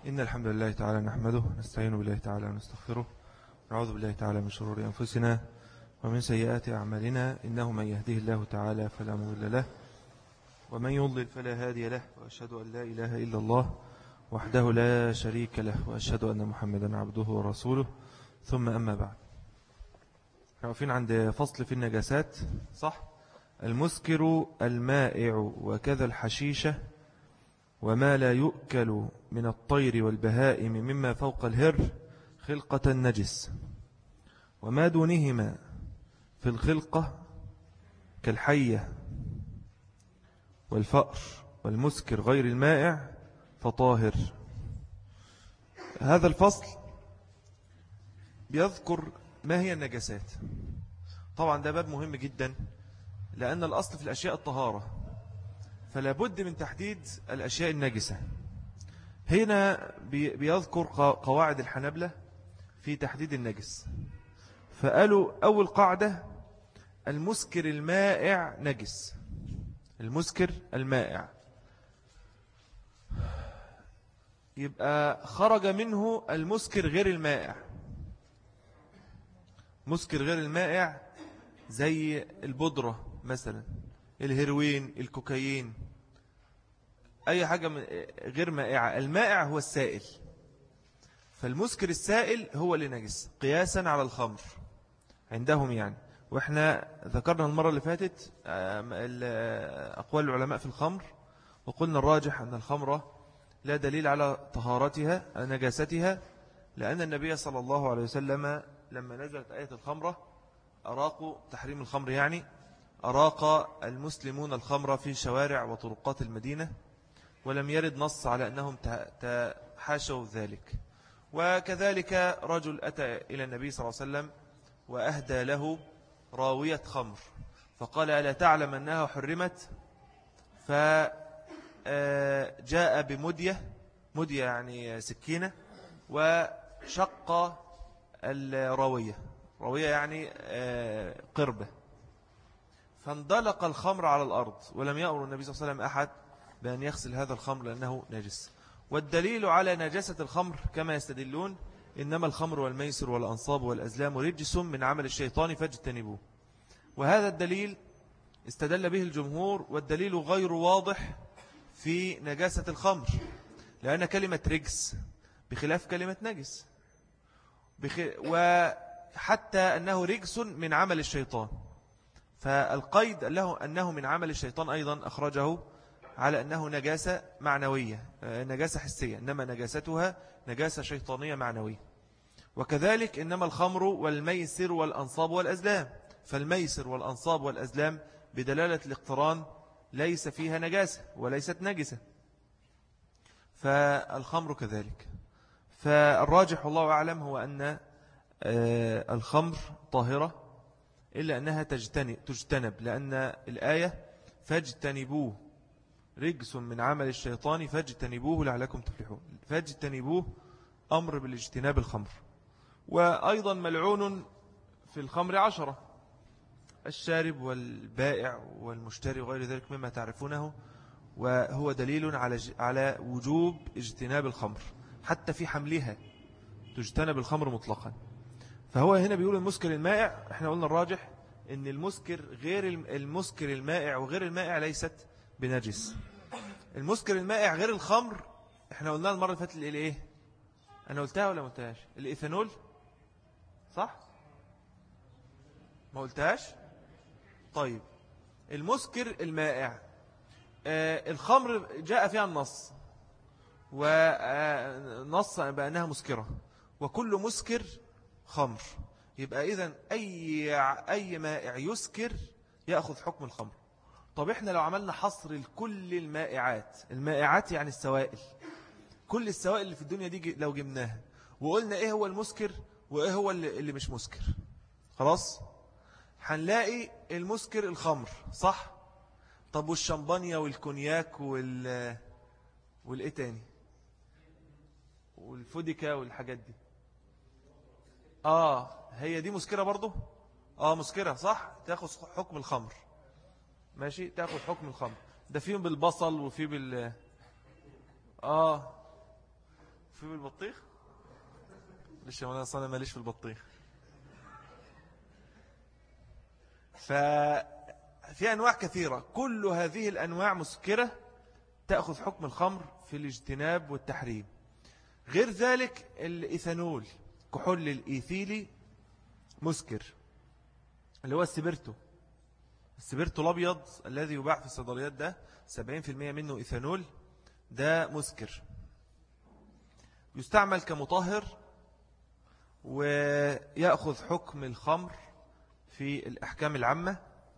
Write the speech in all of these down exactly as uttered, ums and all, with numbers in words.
إن الحمد لله تعالى نحمده نستعين بالله تعالى ونستغفره نعوذ بالله تعالى من شرور أنفسنا ومن سيئات أعمالنا إنه من يهديه الله تعالى فلا مضل له ومن يضلل فلا هادي له وأشهد أن لا إله إلا الله وحده لا شريك له وأشهد أن محمدا عبده ورسوله ثم أما بعد. واقفين عند فصل في النجاسات صح؟ المسكر المائع وكذا الحشيشة وما لا يؤكل من الطير والبهائم مما فوق الهر خلقة النجس وما دونهما في الخلقة كالحية والفأر والمسكر غير المائع فطاهر. هذا الفصل بيذكر ما هي النجاسات. طبعا ده باب مهم جدا لأن الأصل في الأشياء الطهارة فلا بد من تحديد الأشياء النجسة. هنا بيذكر قواعد الحنبلة في تحديد النجس فقالوا أول قاعدة المسكر المائع نجس. المسكر المائع يبقى خرج منه المسكر غير المائع. مسكر غير المائع زي البودرة مثلا الهيروين الكوكايين أي حاجة غير مائعة. المائع هو السائل فالمسكر السائل هو اللي نجس قياسا على الخمر عندهم يعني. وإحنا ذكرنا المرة اللي فاتت أقوال العلماء في الخمر وقلنا الراجح أن الخمرة لا دليل على طهارتها نجاستها لأن النبي صلى الله عليه وسلم لما نزلت آية الخمرة أراقوا تحريم الخمر يعني أراق المسلمون الخمر في شوارع وطرقات المدينة ولم يرد نص على أنهم تحاشوا ذلك. وكذلك رجل أتى إلى النبي صلى الله عليه وسلم وأهدى له راوية خمر فقال ألا تعلم أنها حرمت فجاء بمدية مدية يعني سكينة وشق الراوية راوية يعني قربة فاندلق الخمر على الأرض ولم يأمر النبي صلى الله عليه وسلم أحد بأن يغسل هذا الخمر لأنه نجس. والدليل على نجاسة الخمر كما يستدلون إنما الخمر والميسر والأنصاب والأزلام رجس من عمل الشيطان فاجتنبوه. وهذا الدليل استدل به الجمهور والدليل غير واضح في نجاسة الخمر لأن كلمة رجس بخلاف كلمة نجس بخ... وحتى أنه رجس من عمل الشيطان فالقيد له أنه من عمل الشيطان أيضا أخرجه على أنه نجاسة معنوية نجاسة حسية إنما نجاستها نجاسة شيطانية معنوية. وكذلك إنما الخمر والميسر والأنصاب والأزلام فالميسر والأنصاب والأزلام بدلالة الاقتران ليس فيها نجاسة وليست نجسة فالخمر كذلك. فالراجح والله أعلم هو أن الخمر طاهرة إلا أنها تجتنب لأن الآية فاجتنبوه رجس من عمل الشيطان فاجتنبوه لعلكم تفلحون. فاجتنبوه أمر بالاجتناب الخمر. وأيضا ملعون في الخمر عشرة الشارب والبائع والمشتري وغير ذلك مما تعرفونه وهو دليل على على وجوب اجتناب الخمر حتى في حملها تجتنب الخمر مطلقا. فهو هنا بيقول المسكر المائع احنا قلنا الراجح ان المسكر غير المسكر المائع وغير المائع ليست بنجس. المسكر المائع غير الخمر احنا قلنا المرة اللي فاتت الايه انا قلتها ولا ما قلتهاش الايثانول صح ما قلتهاش. طيب المسكر المائع آه الخمر جاء فيها النص ونص بأنها مسكرة وكل مسكر خمر يبقى إذن أي, أي مائع يسكر يأخذ حكم الخمر. طب إحنا لو عملنا حصر لكل المائعات المائعات يعني السوائل كل السوائل اللي في الدنيا دي لو جبناها وقلنا إيه هو المسكر وإيه هو اللي مش مسكر خلاص هنلاقي المسكر الخمر صح. طب والشمبانيا والكونياك وال والإيه تاني والفوديكا والحاجات دي آه هي دي مسكرة برضو آه مسكرة صح تأخذ حكم الخمر ماشي تأخذ حكم الخمر. ده فيهم بالبصل وفي بال آه في بالبطيخ؟ ليش أنا أصلا ماليش في البطيخ. ففي أنواع كثيرة، كل هذه الأنواع مسكرة تأخذ حكم الخمر في الاجتناب والتحريم. غير ذلك الإيثانول، كحول الإيثيلي مسكر، اللي هو السبرتو. السبرتو الأبيض الذي يباع في الصيدليات ده سبعين بالمئة منه إيثانول، ده مسكر، يستعمل كمطهر ويأخذ حكم الخمر في الأحكام العامة.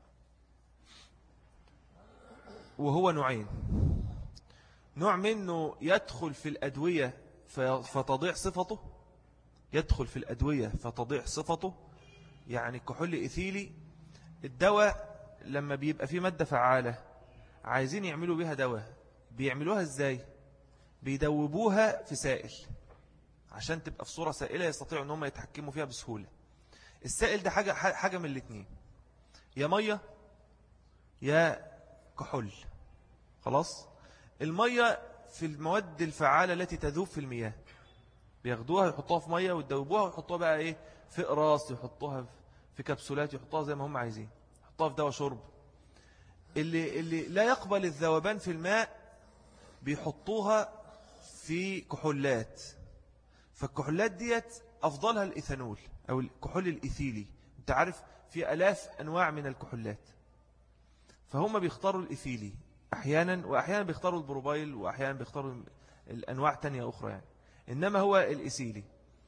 وهو نوعين، نوع منه يدخل في الأدوية فتضيع صفته، يدخل في الأدوية فتضيع صفته. يعني الكحول إيثيلي الدواء لما بيبقى فيه مادة فعالة عايزين يعملوا بيها دواء، بيعملوها ازاي؟ بيدوبوها في سائل عشان تبقى في صورة سائلة يستطيعوا أنهم يتحكموا فيها بسهولة. السائل ده حاجة, حاجة من الاثنين، يا مية يا كحول. خلاص، المية في المواد الفعالة التي تذوب في المياه، بياخدوها يحطوها في مية ويدوبوها ويحطوها بقى ايه في قراص، يحطوها في كبسولات، يحطوها زي ما هم عايزين، يحطوها في دواء شرب. اللي, اللي لا يقبل الذوبان في الماء بيحطوها في كحولات. فالكحولات ديت أفضلها الإيثانول أو الكحول الإيثيلي. انت عارف في ألاف أنواع من الكحولات، فهم بيختاروا الإيثيلي أحيانا، وأحيانا بيختاروا البروبايل، وأحيانا بيختاروا الأنواع تانية أخرى يعني. إنما هو الإيثيلي.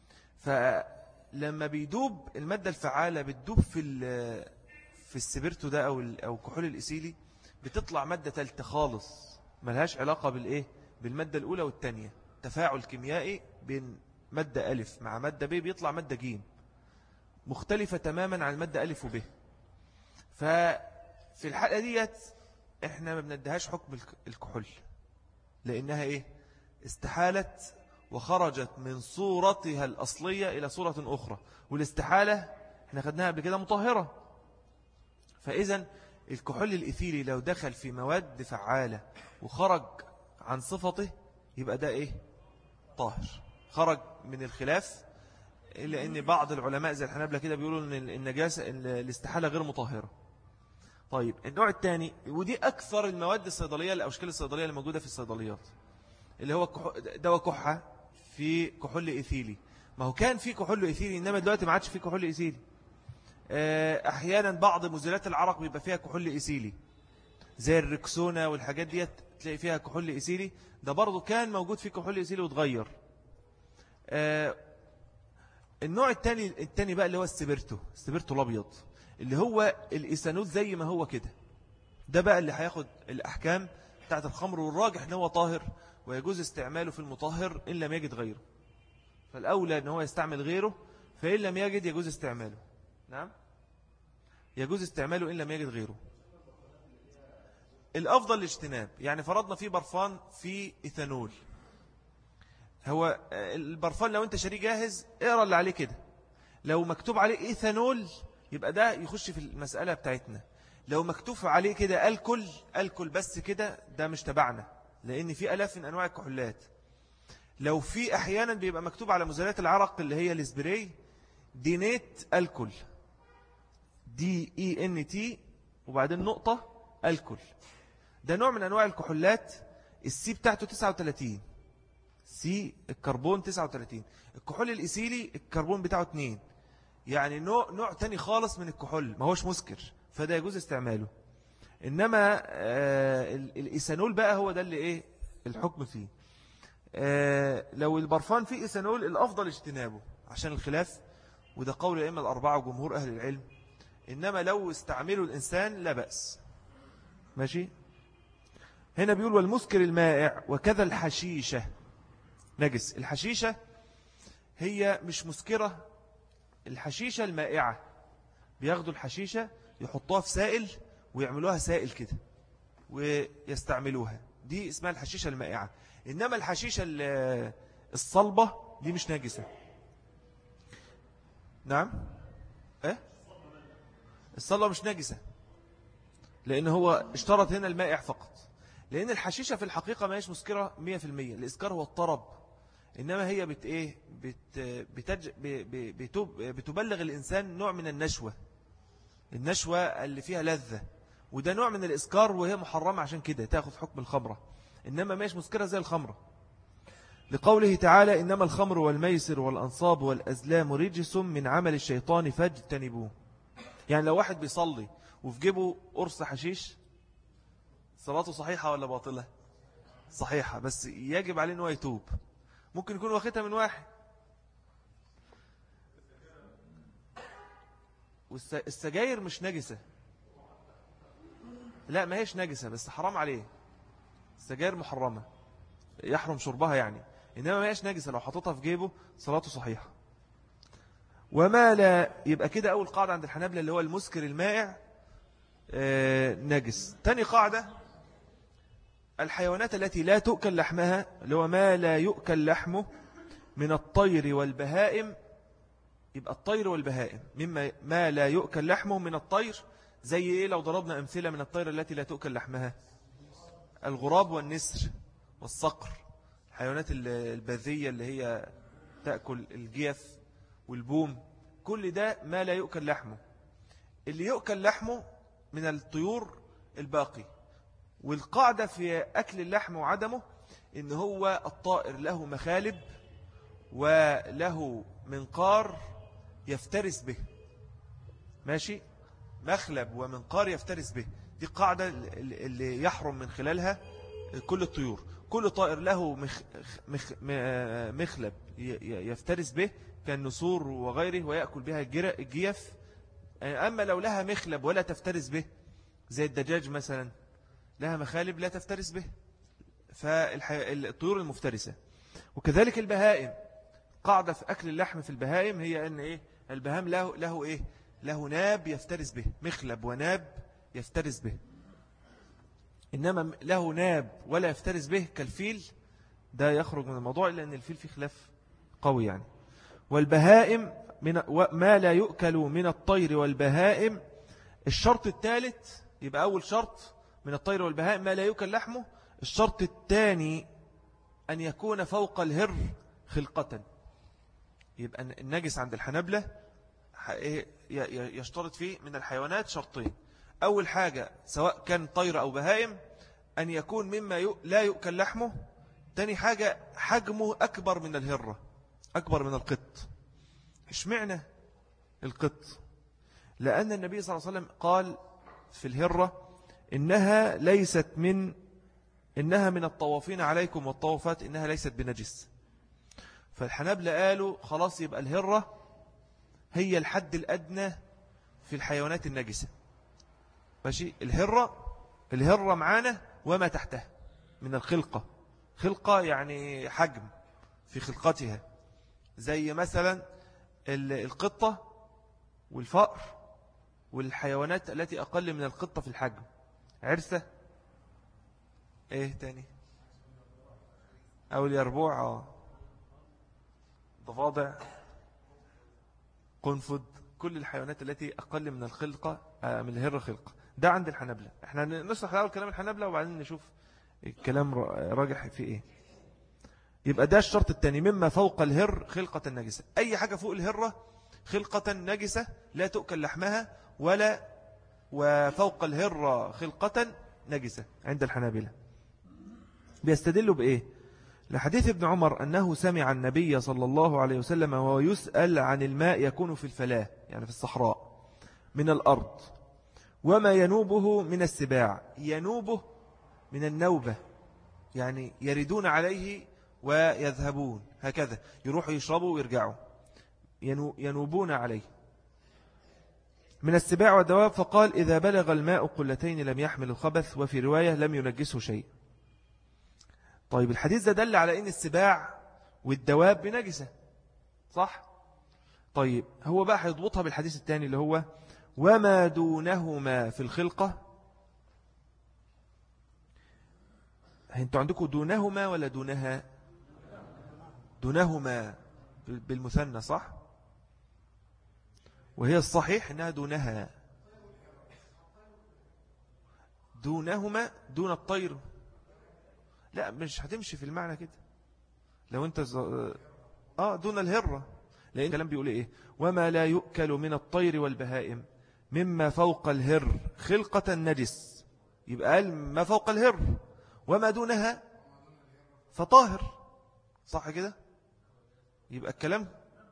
فلما بيدوب المادة الفعالة بتدوب في في السبرتو ده أو أو الكحول الإيثيلي، بتطلع مادة ثالثة خالص ملهاش علاقة بالإيه بالمادة الأولى والثانية. تفاعل كيميائي بين مادة ألف مع مادة ب بيطلع مادة ج مختلفة تماما عن المادة ألف وب. ففي الحالة ديت احنا ما بندهاش حكم الكحول، لأنها إيه استحالت وخرجت من صورتها الأصلية إلى صورة أخرى، والاستحالة احنا خدناها قبل كده مطهرة. فإذا الكحول الإيثيلي لو دخل في مواد فعالة وخرج عن صفته يبقى ده إيه طاهر، خرج من الخلاف. إلا أن بعض العلماء زي الحنابلة كده بيقولوا أن النجاسة الاستحالة غير مطهرة. طيب النوع الثاني، ودي أكثر المواد الصيدلية الأشكال الصيدلية اللي موجودة في الصيدليات، اللي هو دواء كحة في كحول إيثيلي. ما هو كان في كحول إيثيلي إنما دلوقتي ما عادش في كحول إيثيلي. أحيانا بعض مزيلات العرق بيبقى فيها كحول إيثيلي زي الركسونا والحاجات دي تلاقي فيها كحول إيثيلي، ده برضو كان موجود فيه كحول إيثيلي وتغير. النوع الثاني الثاني بقى اللي هو السبرتو، السبرتو الأبيض اللي هو الإيثانول زي ما هو كده، ده بقى اللي هياخد الأحكام بتاعت الخمر، والراجح ان هو طاهر ويجوز استعماله في المطهر إن لم يجد غيره. فالأولى ان هو يستعمل غيره، فإن لم يجد يجوز استعماله. نعم يجوز استعماله إن لم يجد غيره. الأفضل الاجتناب. يعني فرضنا في برفان في إيثانول، هو البرفان لو انت شاريه جاهز اقرأ اللي عليه كده، لو مكتوب عليه إيثانول يبقى ده يخش في المسألة بتاعتنا. لو مكتوب عليه كده الكل الكل بس كده ده مش تبعنا، لأن في ألاف من أنواع الكحولات. لو في أحيانا بيبقى مكتوب على مزيلات العرق اللي هي الاسبراي دينيت الكل، دي اي ان تي وبعدين نقطة الكل، ده نوع من أنواع الكحولات. السي بتاعته تسعة وثلاثين، سي الكربون تسعة وثلاثين. الكحول الإيثيلي الكربون بتاعه اثنين، يعني نوع, نوع تاني خالص من الكحول، ما هوش مسكر، فده يجوز استعماله. إنما آه الإيثانول بقى هو ده اللي إيه الحكم فيه. آه لو البرفان فيه إيثانول الأفضل اجتنابه عشان الخلاف، وده قول الأئمة الأربعة وجمهور أهل العلم. إنما لو استعمله الإنسان لا بأس. ماشي. هنا بيقول والمسكر المائع وكذا الحشيشة نجس. الحشيشة هي مش مسكرة، الحشيشة المائعة، بياخدوا الحشيشة يحطوها في سائل ويعملوها سائل كده ويستعملوها، دي اسمها الحشيشة المائعة. إنما الحشيشة الصلبة دي مش نجسة. نعم إيه؟ الصلبة مش نجسة، لأن هو اشترط هنا المائع فقط. لأن الحشيشة في الحقيقة ما هيش مسكرة مية في المية. الإسكار هو الطرب، إنما هي بت إيه بت بتج بتب بتبلغ الإنسان نوع من النشوة، النشوة اللي فيها لذة، وده نوع من الإسكار، وهي محرمة عشان كده تأخذ حكم الخمرة، إنما ماش مسكرة زي الخمرة، لقوله تعالى إنما الخمر والميسر والأنصاب والأزلام رجس من عمل الشيطان فاجتنبوه. يعني لو واحد بيصلي وفي جيبه قرص حشيش، صلاته صحيحة ولا باطلة؟ صحيحة، بس يجب عليه أنه يتوب. ممكن يكون واخدها من واحد. والسجاير مش نجسة، لا ما هيش نجسة، بس حرام عليه، السجاير محرمة يحرم شربها يعني، إنما ما هيش نجسة، لو حطتها في جيبه صلاته صحيحة. وما لا يبقى كده أول قاعدة عند الحنابلة اللي هو المسكر المائع آه نجس. تاني قاعدة الحيوانات التي لا تؤكل لحمها، اللي هو ما لا يؤكل لحمه من الطير والبهائم. يبقى الطير والبهائم مما ما لا يؤكل لحمه من الطير، زي إيه لو ضربنا أمثلة من الطير التي لا تؤكل لحمها؟ الغراب والنسر والصقر، الحيوانات البذية اللي هي تأكل الجيف والبوم، كل ده ما لا يؤكل لحمه. اللي يؤكل لحمه من الطيور الباقي. والقاعدة في أكل اللحم وعدمه إن هو الطائر له مخالب وله منقار يفترس به، ماشي، مخلب ومنقار يفترس به، دي قاعدة اللي يحرم من خلالها كل الطيور. كل طائر له مخ مخ مخلب يفترس به كالنسور وغيره ويأكل بها الجيف. أما لو لها مخلب ولا تفترس به زي الدجاج مثلا، لها مخالب لا تفترس به، فالطيور المفترسة. وكذلك البهائم، قاعدة في أكل اللحم في البهائم هي أن إيه البهام له, له إيه له ناب يفترس به، مخلب وناب يفترس به. إنما له ناب ولا يفترس به كالفيل، ده يخرج من الموضوع، لأن الفيل فيه خلاف قوي يعني. والبهائم من ما لا يؤكل من الطير والبهائم. الشرط الثالث، يبقى أول شرط من الطير والبهائم ما لا يؤكل لحمه. الشرط الثاني أن يكون فوق الهر خلقة. يبقى النجس عند الحنبلة يشترط فيه من الحيوانات شرطين. أول حاجة سواء كان طير أو بهائم أن يكون مما لا يؤكل لحمه. تاني حاجة حجمه أكبر من الهرة، أكبر من القط. إيش معنى القط؟ لأن النبي صلى الله عليه وسلم قال في الهرة إنها ليست من إنها من الطوافين عليكم والطوافات إنها ليست بنجس. فالحنابلة قالوا خلاص يبقى الهرة هي الحد الأدنى في الحيوانات النجسة، ماشي. الهرة الهرة معانا وما تحتها من الخلقة، خلقة يعني حجم في خلقتها، زي مثلا القطة والفأر والحيوانات التي أقل من القطة في الحجم. عرسة ايه تاني او اليربوع، اه ضفادع، قنفذ، كل الحيوانات التي أقل من الخلقة من الهرة خلقة. ده عند الحنبلة. احنا نشرح الأول كلام الحنبلة وبعدين نشوف الكلام راجح في ايه. يبقى ده الشرط الثاني، مما فوق الهر خلقة النجسة. أي حاجة فوق الهرة خلقة نجسة لا تؤكل لحمها، ولا وفوق الهرة خلقة نجسة عند الحنابلة. بيستدلوا بإيه؟ لحديث ابن عمر أنه سمع النبي صلى الله عليه وسلم وهو يسأل عن الماء يكون في الفلاة يعني في الصحراء من الأرض، وما ينوبه من السباع. ينوبه من النوبة يعني يردون عليه ويذهبون، هكذا يروحوا يشربوا ويرجعوا، ينوبون عليه من السباع والدواب. فقال إذا بلغ الماء قلتين لم يحمل الخبث، وفي رواية لم ينجسه شيء. طيب الحديث ده دل على أن السباع والدواب بنجسة، صح؟ طيب هو بقى هيضبطها بالحديث الثاني اللي هو وما دونهما في الخلقة. انتوا عندكم دونهما ولا دونها؟ دونهما بالمثنى، صح؟ وهي الصحيح انها دونها. دونهما دون الطير، لا مش هتمشي في المعنى كده. لو انت ز... اه دون الهرة، لأن الكلام بيقول ايه؟ وما لا يؤكل من الطير والبهائم مما فوق الهر خلقة نجس. يبقى قال ما فوق الهر وما دونها فطاهر، صح كده؟ يبقى الكلام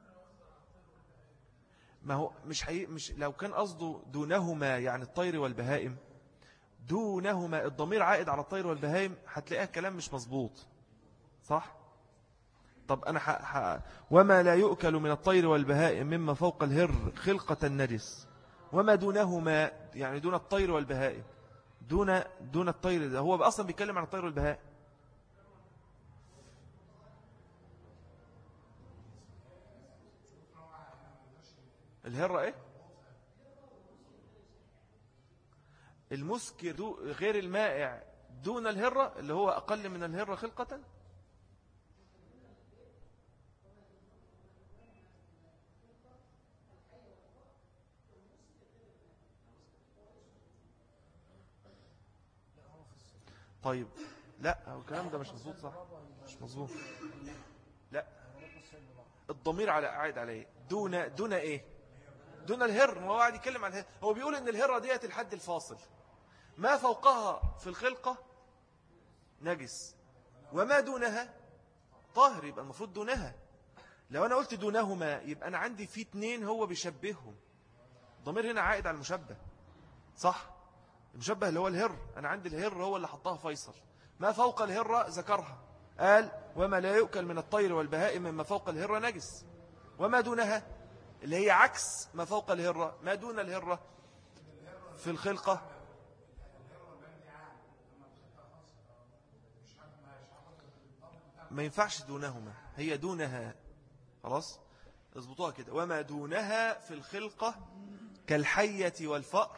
ما هو مش حقيقي، مش لو كان قصده دونهما يعني الطير والبهائم، دونهما الضمير عائد على الطير والبهائم، هتلاقيها الكلام مش مظبوط، صح؟ طب أنا ح... ح... وما لا يؤكل من الطير والبهائم مما فوق الهر خلقة النجس وما دونهما يعني دون الطير والبهائم، دون دون الطير ده هو أصلا بيتكلم عن الطير والبهائم. الهرة ايه؟ المسكر دو غير المائع دون الهرة اللي هو أقل من الهرة خلقة. طيب لا هو الكلام ده مش مظبوط، صح؟ مش مظبوط. لا الضمير على قاعد عليه دون دون ايه؟ دون الهر. هو قاعد يتكلم عن الهر. هو بيقول ان الهرة ديت الحد الفاصل، ما فوقها في الخلقة نجس وما دونها طاهر، يبقى المفروض دونها. لو انا قلت دونهما يبقى انا عندي في اتنين هو بيشبههم، الضمير هنا عائد على المشبه، صح؟ المشبه اللي هو الهر، انا عندي الهر هو اللي حطها فيصل، ما فوق الهرة ذكرها، قال وما لا يؤكل من الطير والبهائم مما فوق الهرة نجس وما دونها اللي هي عكس ما فوق الهرة، ما دون الهرة في الخلقة. ما ينفعش دونهما، هي دونها، خلاص اضبطوها كده. وما دونها في الخلقة كالحية والفأر.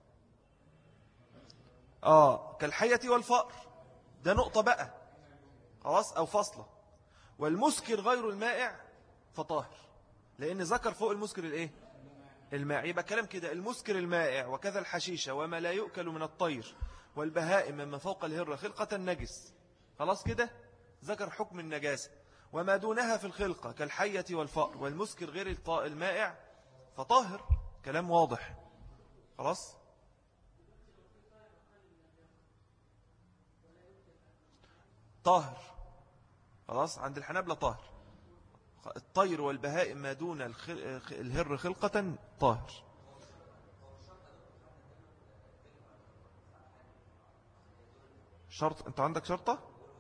آه كالحية والفأر ده نقطة بقى، خلاص أو فاصلة. والمسكر غير المائع فطاهر، لأن ذكر فوق المسكر الإيه؟ الماء. يبقى كلام كده المسكر المائع وكذا الحشيشة وما لا يؤكل من الطير والبهائم مما فوق الهرة خلقة النجس، خلاص كده ذكر حكم النجاسة. وما دونها في الخلقة كالحية والفأر والمسكر غير المائع فطاهر، كلام واضح، خلاص. طاهر، خلاص عند الحنابلة طاهر. الطير والبهائم ما دون الهر خلقة طاهر. شرط، انت عندك شرطة؟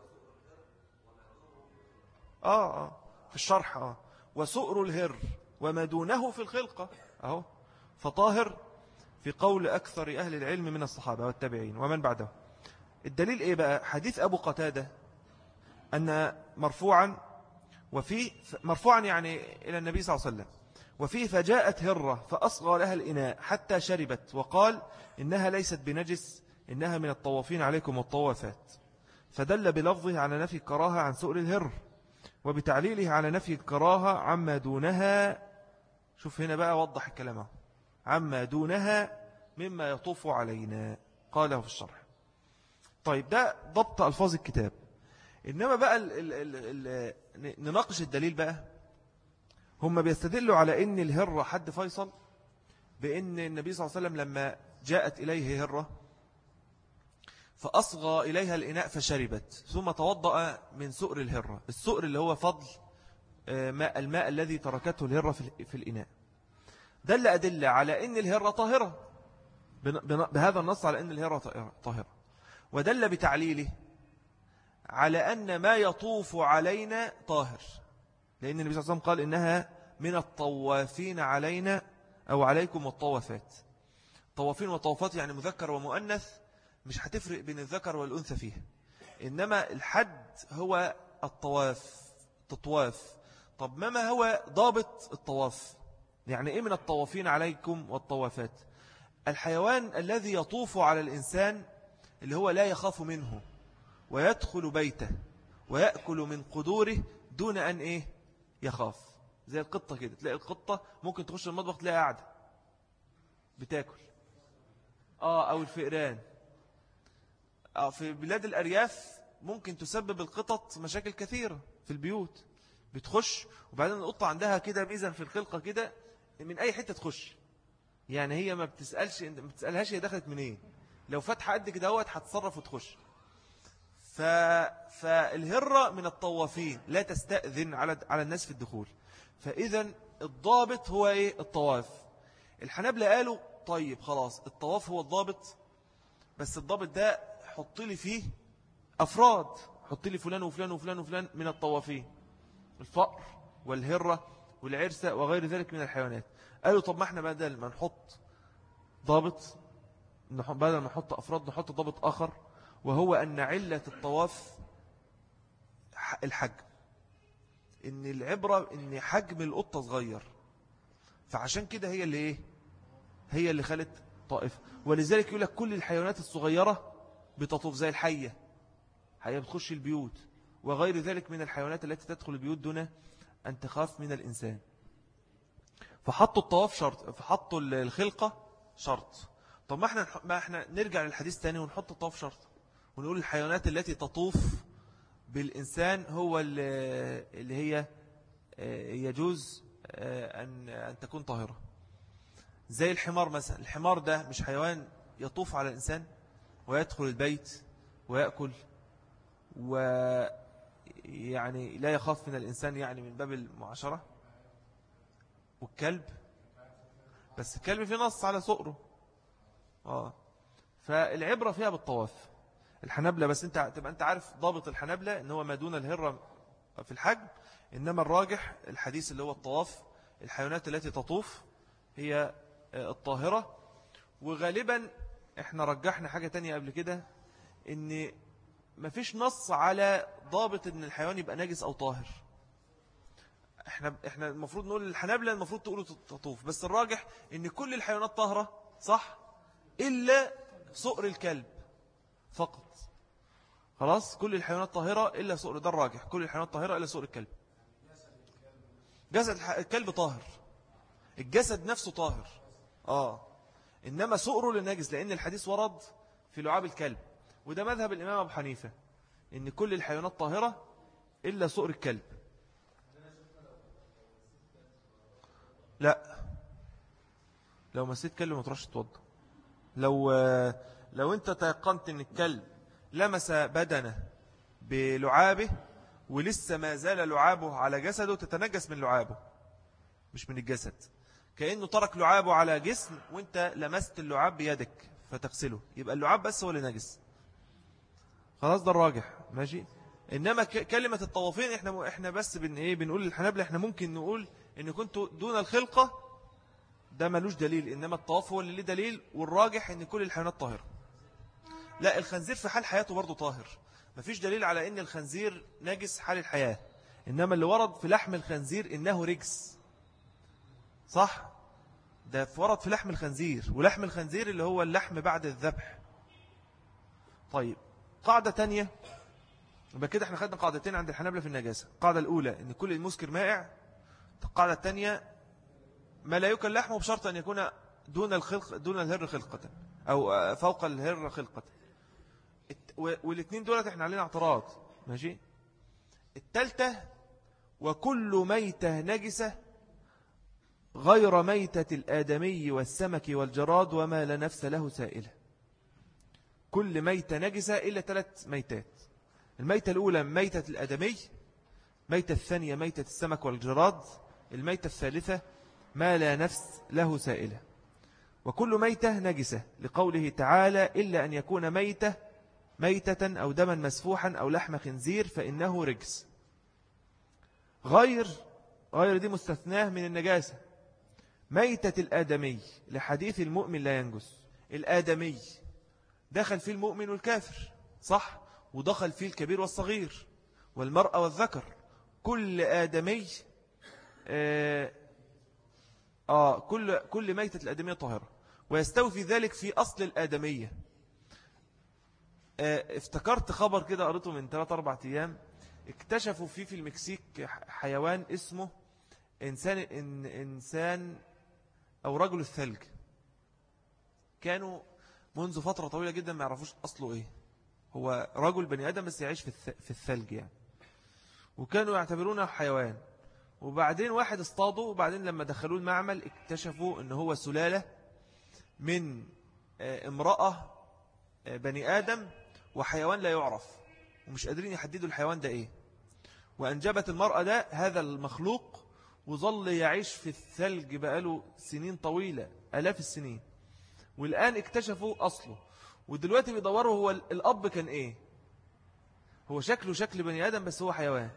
آه آه في الشرح آه وسؤر الهر وما دونه في الخلقة أهو فطاهر، في قول أكثر أهل العلم من الصحابة والتابعين ومن بعده. الدليل إيه بقى؟ حديث أبو قتادة أن مرفوعا، وفي مرفوعا يعني إلى النبي صلى الله عليه وسلم، وفيه فجاءت هرة فأصغى لها الإناء حتى شربت وقال إنها ليست بنجس إنها من الطوافين عليكم والطوافات، فدل بلفظه على نفي الكراهة عن سؤر الهر وبتعليله على نفي الكراهة عما دونها. شوف هنا بقى وضح الكلام عما دونها مما يطوف علينا، قاله في الشرح. طيب ده ضبط ألفاظ الكتاب. إنما بقى ال ال ال ال نناقش الدليل بقى. هم بيستدلوا على إن الهرة حد فيصل بإن النبي صلى الله عليه وسلم لما جاءت إليه هرة فأصغى إليها الإناء فشربت ثم توضأ من سؤر الهرة، السؤر اللي هو فضل ماء الماء الذي تركته الهرة في الإناء. دل أدلة على إن الهرة طاهرة بهذا النص على إن الهرة طاهرة، ودل بتعليله على أن ما يطوف علينا طاهر، لأن النبي صلى الله عليه وسلم قال إنها من الطوافين علينا أو عليكم الطوافات. طوافين وطوافات يعني مذكر ومؤنث، مش هتفرق بين الذكر والأنثى فيها، إنما الحد هو الطواف، تطواف. طب ما هو ضابط الطواف؟ يعني إيه من الطوافين عليكم والطوافات؟ الحيوان الذي يطوف على الإنسان اللي هو لا يخاف منه ويدخل بيته ويأكل من قدوره دون أن إيه يخاف، زي القطة كده. تلاقي القطة ممكن تخش المطبخ تلاقي قاعدة بتاكل، آه أو الفئران. آه في بلاد الأرياف ممكن تسبب القطط مشاكل كثيرة، في البيوت بتخش، وبعدين القطة عندها كده ميزة في الخلقة كده، من أي حتة تخش. يعني هي ما بتسألش، ما بتسألهاش هي دخلت منين، لو فتح قد كده هوت هتصرف وتخش. ف... فالهرة من الطوافين لا تستأذن على على الناس في الدخول. فإذا الضابط هو إيه؟ الطواف. الحنابلة قالوا طيب خلاص الطواف هو الضابط، بس الضابط ده حط لي فيه أفراد، حط لي فلان وفلان وفلان وفلان من الطوافين، الفأر والهرة والعرسة وغير ذلك من الحيوانات. قالوا طب ما احنا بدل ما نحط ضابط، بدل ما نحط أفراد نحط ضابط آخر، وهو أن علة الطواف الحجم، إن العبرة إن حجم القطة صغير، فعشان كده هي اللي إيه؟ هي اللي خلت طائفة. ولذلك يقول لك كل الحيوانات الصغيرة بتطوف، زي الحية، حية بتخش البيوت، وغير ذلك من الحيوانات التي تدخل البيوت دون أن تخاف من الإنسان. فحطوا الطواف شرط، فحطوا الخلقة شرط. طب ما احنا ما احنا نرجع للحديث تاني ونحط الطواف شرط، ونقول الحيوانات التي تطوف بالإنسان هو اللي هي يجوز أن أن تكون طاهرة. زي الحمار مثلا، الحمار ده مش حيوان يطوف على الإنسان ويدخل البيت ويأكل ويعني لا يخاف من الإنسان، يعني من باب المعاشرة. والكلب، بس الكلب في نص على سؤره. آه. فالعبرة فيها بالطواف. الحنبلة بس انت تبقى انت عارف ضابط الحنبلة ان هو ما دون الهرة في الحجم، انما الراجح الحديث اللي هو الطواف، الحيوانات التي تطوف هي الطاهرة. وغالبا احنا رجحنا حاجة تانية قبل كده، ان مفيش نص على ضابط ان الحيوان يبقى نجس او طاهر. احنا احنا المفروض نقول الحنبلة المفروض تقولوا تطوف، بس الراجح ان كل الحيوانات طاهرة صح، الا صقر الكلب فقط. خلاص كل الحيوانات طاهرة إلا صقر، ده الراجح، كل الحيوانات طاهرة إلا صقر الكلب. جسد الكلب طاهر، الجسد نفسه طاهر، آه إنما صقره لنجس، لأن الحديث ورد في لعاب الكلب، وده مذهب الإمام أبو حنيفة، إن كل الحيوانات طاهرة إلا صقر الكلب. لا، لو مسيت كلب ما تروحش تتوضى. لو لو أنت تيقنت إن الكلب لمس بدنه بلعابه ولسه ما زال لعابه على جسده، تتنجس من لعابه مش من الجسد، كأنه ترك لعابه على جسم وانت لمست اللعاب بيدك فتغسله، يبقى اللعاب بس هو اللي نجس. خلاص ده الراجح ماشي. إنما كلمة الطوافين احنا احنا بس بن ايه بنقول للحنابلة احنا ممكن نقول ان كنتوا دون الخلقة، ده ملوش دليل، إنما الطواف هو اللي ليه دليل، والراجح ان كل الحيوانات طاهرة. لا، الخنزير في حال حياته برضه طاهر، مفيش دليل على ان الخنزير نجس حال الحياة، إنما اللي ورد في لحم الخنزير إنه رجس، صح؟ ده ورد في لحم الخنزير، ولحم الخنزير اللي هو اللحم بعد الذبح. طيب قاعدة تانية، يبقى كده احنا خدنا قاعدتين عند الحنابلة في النجاسة. القاعدة الأولى إن كل المسكر مائع. القاعدة الثانية ما لا يؤكل لحمه بشرط أن يكون دون الخلق دون الهر خلقة أو فوق الهر خلقة. والاثنين دولت احنا علينا اعتراض ماشي. الثالثة وكل ميتة نجسة غير ميتة الآدمي والسمك والجراد وما لا نفس له سائلة. كل ميتة نجسة إلا ثلاث ميتات. الميتة الأولى ميتة الآدمي، ميتة الثانية ميتة السمك والجراد، الميتة الثالثة ما لا نفس له سائلة. وكل ميتة نجسة لقوله تعالى إلا أن يكون ميتة ميتة أو دما مسفوحا أو لحم خنزير فإنه رجس. غير غير دي مستثناه من النجاسة. ميتة الآدمي لحديث المؤمن لا ينجس. الآدمي دخل فيه المؤمن والكافر صح، ودخل فيه الكبير والصغير والمرأة والذكر. كل آدمي آه, آه كل كل ميتة الآدمية طاهرة، ويستوفي ذلك في أصل الآدمية. آه افتكرت خبر كده قريته من ثلاثة أربعة أيام، اكتشفوا فيه في المكسيك حيوان اسمه إنسان إن إنسان أو رجل الثلج. كانوا منذ فترة طويلة جدا ما يعرفوش أصله إيه. هو رجل بني آدم بس يعيش في في الثلج يعني. وكانوا يعتبرونه حيوان. وبعدين واحد اصطاده، وبعدين لما دخلوه المعمل اكتشفوا ان هو سلالة من امرأة بني آدم وحيوان لا يعرف، ومش قادرين يحددوا الحيوان ده ايه. وأنجبت المرأة ده هذا المخلوق، وظل يعيش في الثلج بقاله سنين طويلة، آلاف السنين. والآن اكتشفوا أصله، ودلوقتي بيدوروا هو الأب كان ايه. هو شكله شكل بني آدم بس هو حيوان.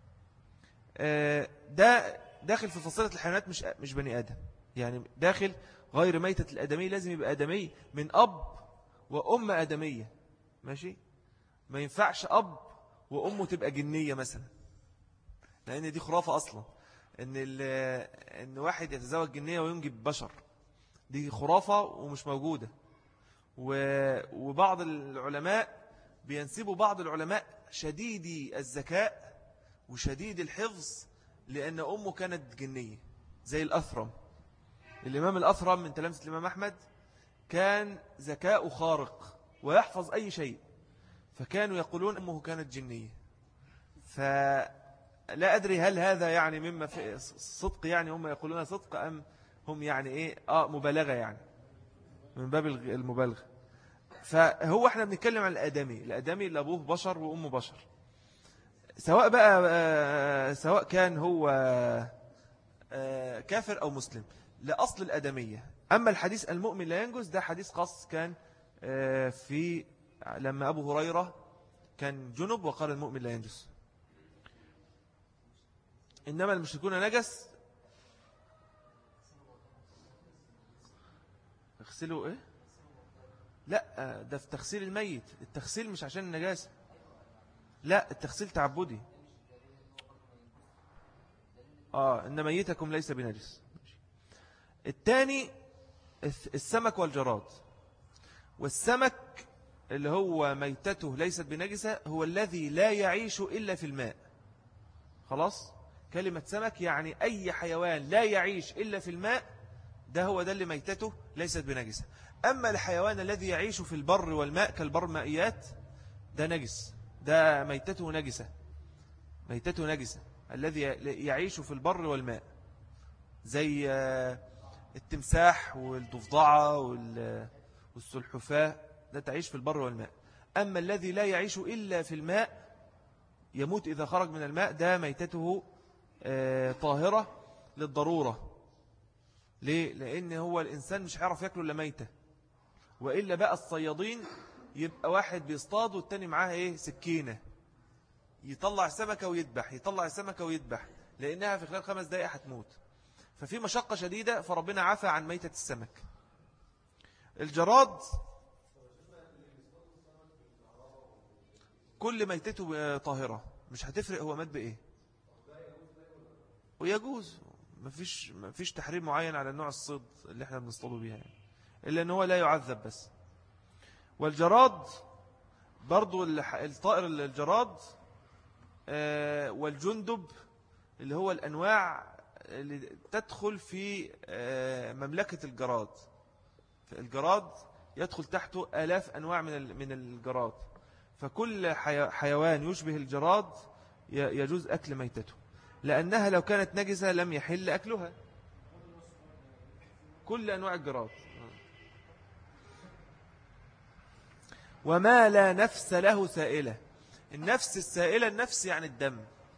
ده داخل في فصيلة الحيوانات، مش مش بني آدم، يعني داخل غير ميتة الآدمي. لازم يبقى آدمي من أب وأم آدمية، ماشي. ما ينفعش أب وأمه تبقى جنية مثلا، لأن دي خرافة أصلا. إن, إن واحد يتزوج جنية وينجب بشر، دي خرافة ومش موجودة. وبعض العلماء بينسبوا بعض العلماء شديدي الذكاء وشديد الحفظ لأن أمه كانت جنية، زي الأثرم. الإمام الأثرم من تلامذة الإمام أحمد كان ذكاء خارق ويحفظ أي شيء، فكانوا يقولون أمه كانت جنية. فلا أدري هل هذا يعني مما في صدق، يعني هم يقولون صدق، أم هم يعني إيه آه مبالغة، يعني من باب المبالغة. فهو احنا بنتكلم عن الآدمي، الآدمي اللي أبوه بشر وأمه بشر، سواء بقى سواء كان هو كافر أو مسلم، لأصل الأدمية. أما الحديث المؤمن لا ينجس، ده حديث خاص كان في لما أبو هريرة كان جنب وقال المؤمن لا ينجس. إنما المشركون نجس. اغسلوا إيه؟ لا، ده في تغسيل الميت. التغسيل مش عشان النجاسة، لا، التغسيل تعبدي. آه إن ميتكم ليس بنجس. الثاني السمك والجراد. والسمك اللي هو ميتته ليست بنجسة هو الذي لا يعيش إلا في الماء. خلاص، كلمة سمك يعني أي حيوان لا يعيش إلا في الماء، ده هو ده اللي ميتته ليست بنجسة. أما الحيوان الذي يعيش في البر والماء كالبرمائيات ده نجس، ده ميتته نجسة، ميتته نجسة. الذي يعيش في البر والماء زي التمساح والضفدعة والسلحفاة، ده تعيش في البر والماء. أما الذي لا يعيش إلا في الماء، يموت إذا خرج من الماء، ده ميتته طاهرة للضرورة. ليه؟ لأن هو الإنسان مش هيعرف يأكله إلا ميتة، وإلا بقى الصيادين يبقى واحد بيصطاد والتاني معاه إيه؟ سكينة، يطلع سمكة ويذبح، يطلع سمكة ويذبح، لأنها في خلال خمس دقائق هتموت. ففي مشقة شديدة، فربنا عفى عن ميتة السمك. الجراد كل ميتته طاهرة، مش هتفرق هو مات بإيه، ويجوز. مفيش, مفيش تحريم معين على النوع الصيد اللي احنا بنصطاده بيها يعني، إلا أنه لا يعذب بس. والجراد برضو الطائر الجراد والجندب اللي هو الأنواع اللي تدخل في مملكة الجراد. الجراد يدخل تحته آلاف أنواع من من الجراد، فكل حيوان يشبه الجراد يجوز أكل ميتته، لأنها لو كانت نجسة لم يحل أكلها. كل أنواع الجراد. وما لا نفس له سائلة. النفس السائلة، النفس يعني الدم.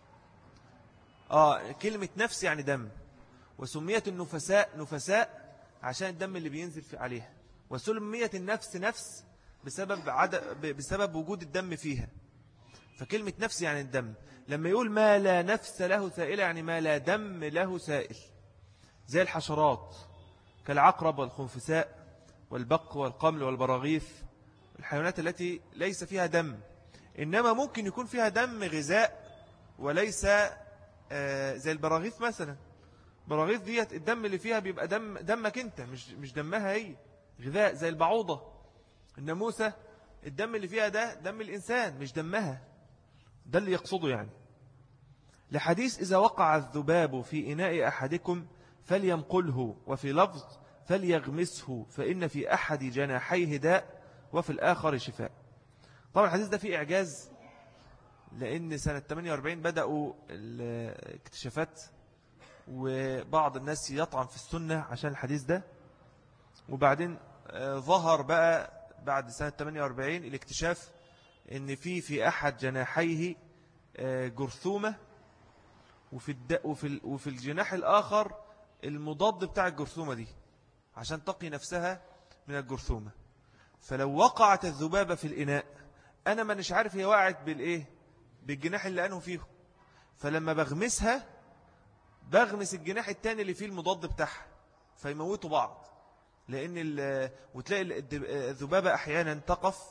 آه كلمة نفس يعني دم. وسميت النفساء نفساء عشان الدم اللي بينزل في عليها. وسميت النفس نفس بسبب عدد بسبب وجود الدم فيها. فكلمة نفس يعني الدم. لما يقول ما لا نفس له سائلة يعني ما لا دم له سائل، زي الحشرات كالعقرب والخنفساء والبق والقمل والبراغيث، الحيوانات التي ليس فيها دم، إنما ممكن يكون فيها دم غذاء وليس آه زي البراغيث مثلا. البراغيث ديت الدم اللي فيها بيبقى دم دمك انت، مش مش دمها هي، غذاء. زي البعوضة الناموسة الدم اللي فيها ده دم الإنسان مش دمها، ده اللي يقصده يعني. لحديث إذا وقع الذباب في إناء أحدكم فلينقله، وفي لفظ فليغمسه فإن في أحد جناحيه داء وفي الآخر شفاء. طبعا الحديث ده فيه إعجاز لأن سنة ثمانية وأربعين بدأوا الاكتشافات وبعض الناس يطعن في السنة عشان الحديث ده. وبعدين ظهر بقى بعد سنة ثمانية وأربعين الاكتشاف ان في في أحد جناحيه جرثومة، وفي, وفي, وفي الجناح الآخر المضاد بتاع الجرثومة دي عشان تقي نفسها من الجرثومة. فلو وقعت الذبابة في الإناء أنا ما نش عارف هي وقعت بالإيه، بالجناح اللي أنه فيه، فلما بغمسها بغمس الجناح التاني اللي فيه المضاد بتاعها فيموتوا بعض. لأن وتلاقي الذبابة أحيانا تقف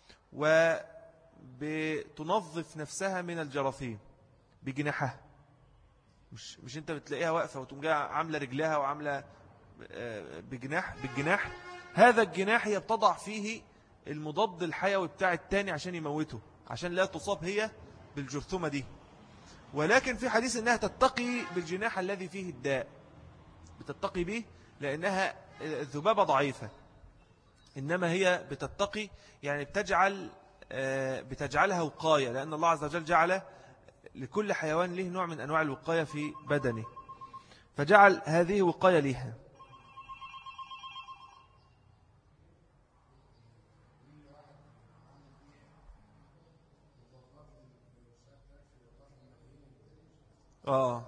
وبتنظف نفسها من الجراثيم بجناحها، مش مش انت بتلاقيها واقفة وتقوم جايه عاملة رجلها وعاملة بجناح بالجناح، هذا الجناح هي بتضع فيه المضاد الحيوي بتاع التاني عشان يموته، عشان لا تصاب هي بالجرثومة دي. ولكن في حديث انها تتقي بالجناح الذي فيه الداء، بتتقي به لانها الذبابة ضعيفة، انما هي بتتقي يعني بتجعل بتجعلها وقاية، لان الله عز وجل جعل لكل حيوان له نوع من أنواع الوقاية في بدنه، فجعل هذه وقاية لها. آه.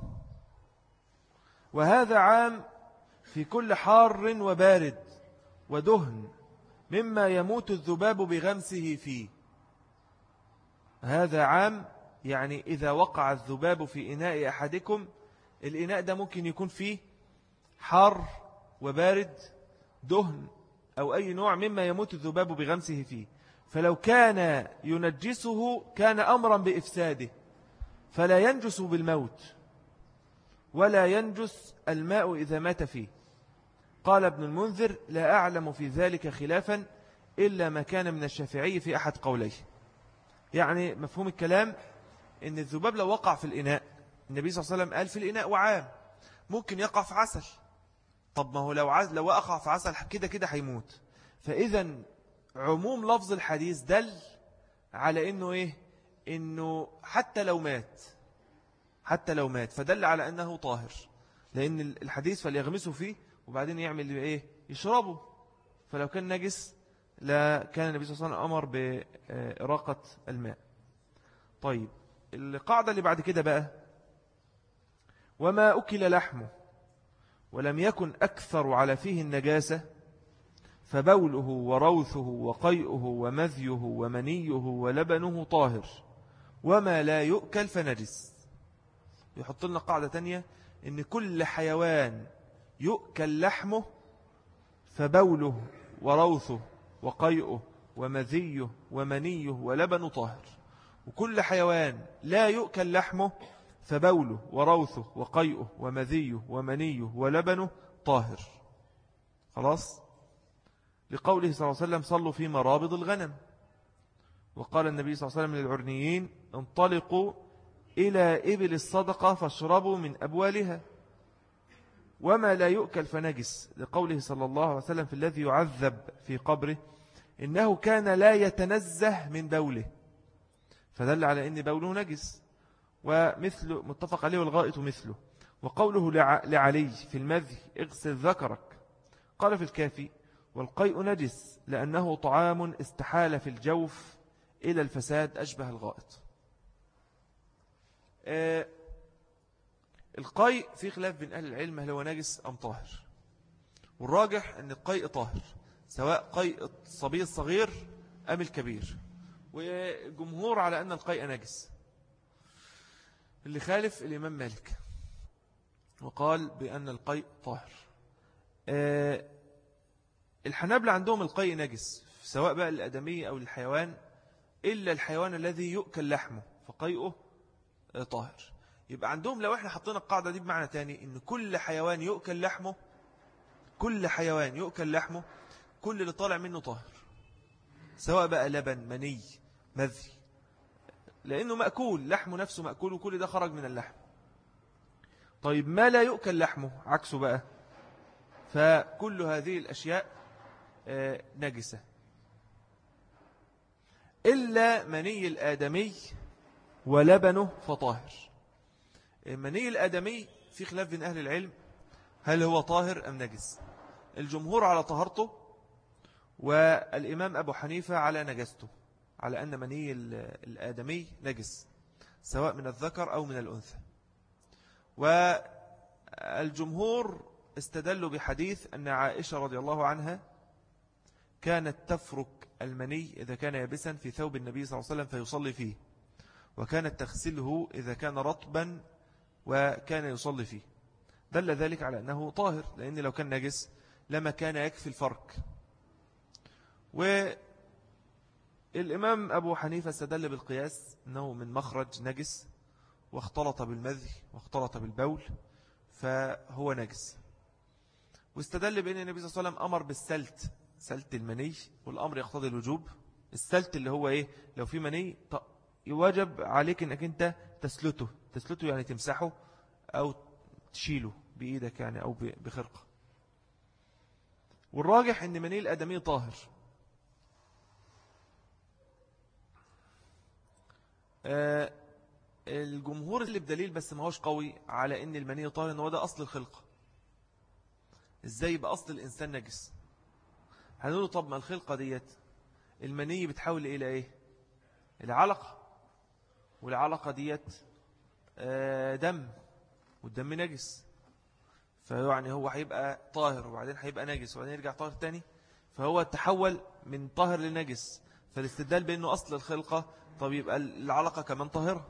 وهذا عام في كل حار وبارد ودهن مما يموت الذباب بغمسه فيه. هذا عام يعني إذا وقع الذباب في إناء أحدكم، الإناء ده ممكن يكون فيه حار وبارد دهن أو أي نوع مما يموت الذباب بغمسه فيه، فلو كان ينجسه كان أمرا بإفساده، فلا ينجس بالموت ولا ينجس الماء إذا مات فيه. قال ابن المنذر: لا أعلم في ذلك خلافا إلا ما كان من الشافعي في أحد قوليه. يعني مفهوم الكلام إن الذباب لو وقع في الإناء، النبي صلى الله عليه وسلم قال في الإناء وعام، ممكن يقع في عسل. طب ما هو لو عز لو وقع في عسل كده كده هيموت. فإذا عموم لفظ الحديث دل على إنه إيه، إنه حتى لو مات حتى لو مات فدل على أنه طاهر، لأن الحديث فليغمسه فيه وبعدين يعمل إيه، يشربه. فلو كان نجس لا كان النبي صلى الله عليه وسلم أمر بإراقة الماء. طيب القاعدة اللي بعد كده بقى: وما أكل لحمه ولم يكن أكثر على فيه النجاسة فبوله وروثه وقيئه ومذيه ومنيه ولبنه طاهر، وما لا يؤكل فنجس. يحط لنا قاعدة تانية إن كل حيوان يؤكل لحمه فبوله وروثه وقيئه ومذيه ومنيه ولبنه طاهر، وكل حيوان لا يؤكل لحمه فبوله وروثه وقيئه ومذيه ومنيه ولبنه طاهر. خلاص، لقوله صلى الله عليه وسلم: صلوا في مرابض الغنم. وقال النبي صلى الله عليه وسلم للعرنيين: انطلقوا إلى إبل الصدقة فاشربوا من أبوالها. وما لا يؤكل فنجس، لقوله صلى الله عليه وسلم في الذي يعذب في قبره: إنه كان لا يتنزه من بوله، فدل على أن بوله نجس. ومثله متفق عليه والغائط مثله. وقوله لعلي في المذي: اغسل ذكرك. قال في الكافي: والقيء نجس لأنه طعام استحال في الجوف إلى الفساد أشبه الغائط. آه القيء في خلاف بين أهل العلم هل هو نجس أم طاهر، والراجح أن القيء طاهر، سواء قيء الصبي الصغير أم الكبير، وجمهور على أن القيء نجس. اللي خالف الإمام مالك وقال بأن القيء طاهر. آه الحنابلة عندهم القيء نجس، سواء بقى الأدمي أو الحيوان، إلا الحيوان الذي يؤكل لحمه فقيئه طاهر. يبقى عندهم لو احنا حطينا القاعدة دي بمعنى تاني، إن كل حيوان يؤكل لحمه كل حيوان يؤكل لحمه كل اللي طالع منه طاهر، سواء بقى لبن مني مذي، لأنه مأكول، لحمه نفسه مأكول، وكل ده خرج من اللحم. طيب ما لا يؤكل لحمه عكسه بقى، فكل هذه الأشياء نجسة إلا مني الآدمي ولبنه فطاهر. مني الآدمي في خلاف بين أهل العلم هل هو طاهر أم نجس. الجمهور على طهارته، والإمام أبو حنيفة على نجسته، على أن مني الآدمي نجس سواء من الذكر أو من الأنثى. والجمهور استدلوا بحديث أن عائشة رضي الله عنها كانت تفرك المني إذا كان يابسا في ثوب النبي صلى الله عليه وسلم فيصلي فيه، وكانت تغسله إذا كان رطبا وكان يصلي فيه. دل ذلك على أنه طاهر، لأن لو كان نجس لما كان يكفي الفرك. والإمام أبو حنيفة استدل بالقياس أنه من مخرج نجس واختلط بالمذي واختلط بالبول فهو نجس. واستدل بأن النبي صلى الله عليه وسلم أمر بالسلت، سلت المني، والأمر يقتضي الوجوب. السلت اللي هو إيه؟ لو في مني يواجب عليك أنك أنت تسلته، تسلته يعني تمسحه أو تشيله بإيدك يعني أو بخرقة. والراجح أن مني الآدمي طاهر. آه الجمهور اللي بدليل بس ما هوش قوي على أن المني طاهر، أنه ده أصل الخلقة. إزاي يبقى أصل الإنسان نجس؟ هنقوله طب ما الخلقة ديت المني بتحول إلى إيه؟ العلقة، والعلقة ديت آه دم، والدم نجس، فيعني هو هيبقى طاهر وبعدين هيبقى نجس وبعدين يرجع طاهر تاني، فهو تحول من طاهر لنجس. فالاستدلال بأنه أصل الخلقة، طب يبقى العلقة كمان طاهرة.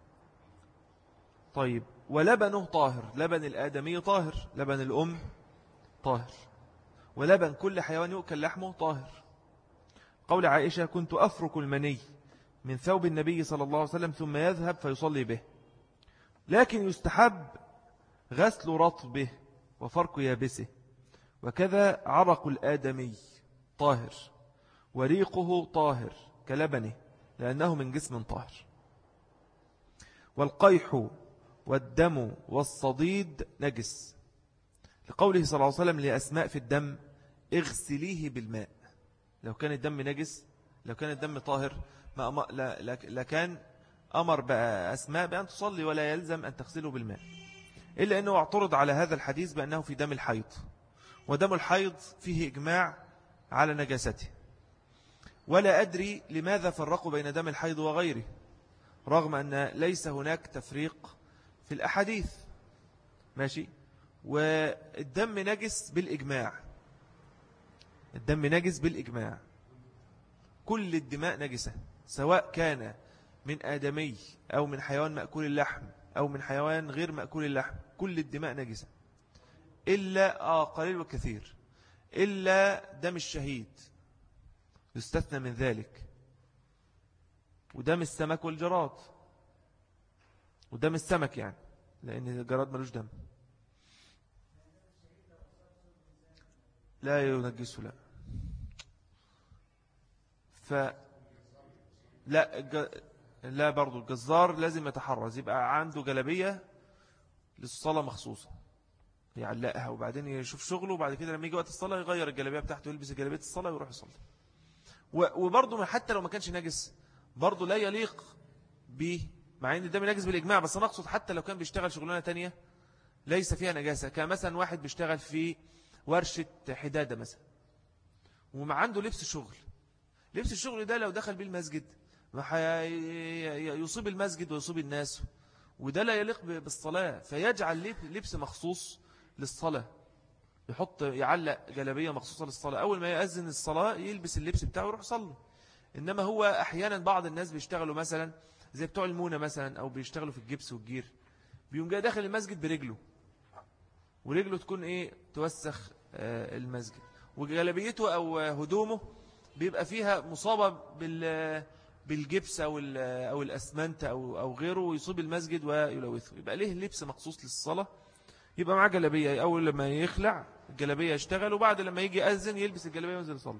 طيب ولبنه طاهر، لبن الآدمي طاهر، لبن الأم طاهر، ولبن كل حيوان يؤكل لحمه طاهر. قول عائشة كنت أفرك المني من ثوب النبي صلى الله عليه وسلم ثم يذهب فيصلي به، لكن يستحب غسل رطبه وفرك يابسه، وكذا عرق الآدمي طاهر وريقه طاهر كلبنه لأنه من جسم طاهر. والقيح والدم والصديد نجس، لقوله صلى الله عليه وسلم لأسماء في الدم اغسليه بالماء. لو كان الدم نجس، لو كان الدم طاهر ما أم... لا... لكان أمر بأسماء بأن تصلي ولا يلزم أن تغسله بالماء، إلا أنه اعترض على هذا الحديث بأنه في دم الحيض، ودم الحيض فيه إجماع على نجاسته. ولا أدري لماذا فرقوا بين دم الحيض وغيره، رغم أن ليس هناك تفريق في الأحاديث. ماشي. والدم نجس بالإجماع، الدم نجس بالإجماع، كل الدماء نجسة سواء كان من آدمي أو من حيوان مأكول اللحم أو من حيوان غير مأكول اللحم، كل الدماء نجسة إلا آه قليل وكثير، إلا دم الشهيد يستثنى من ذلك، ودم السمك والجراد، ودم السمك يعني لأن الجراد ملوش دم لا ينجسه. لا ف لا الج... لا برضو الجزار لازم يتحرز، يبقى عنده جلبية للصلاة مخصوصة يعلقها وبعدين يشوف شغله، وبعد كده لما يجي وقت الصلاة يغير الجلبية بتاعته يلبس جلبية الصلاة ويروح يصلي. وبرضو حتى لو ما كانش نجس برضو لا يليق به، مع ان الدم نجس بالإجماع، بس أنا أقصد حتى لو كان بيشتغل شغلانة تانية ليس فيها نجاسة، كمثلا واحد بيشتغل في ورشة حدادة مثلا وما عنده لبس شغل، لبس الشغل ده لو دخل بيه المسجد يصيب المسجد ويصيب الناس، وده لا يليق بالصلاة، فيجعل لبس مخصوص للصلاة، يحط يعلق جلبية مخصوصة للصلاة، أول ما يأذن الصلاة يلبس اللبس بتاعه ويروح يصلي. إنما هو أحيانا بعض الناس بيشتغلوا مثلا زي بتوع المونة مثلا أو بيشتغلوا في الجبس والجير، بيقوم جاي داخل المسجد برجله، ورجله تكون إيه توسخ المسجد، وجلبيته أو هدومه بيبقى فيها مصابة بال بالجبس أو أو الأسمنت أو أو غيره ويصيب المسجد ويلوثه، يبقى ليه لبس مخصوص للصلاة، يبقى معاه جلبية، أول لما يخلع الجلبية يشتغل، وبعد لما يجي يأذن يلبس الجلبية وينزل يصلي.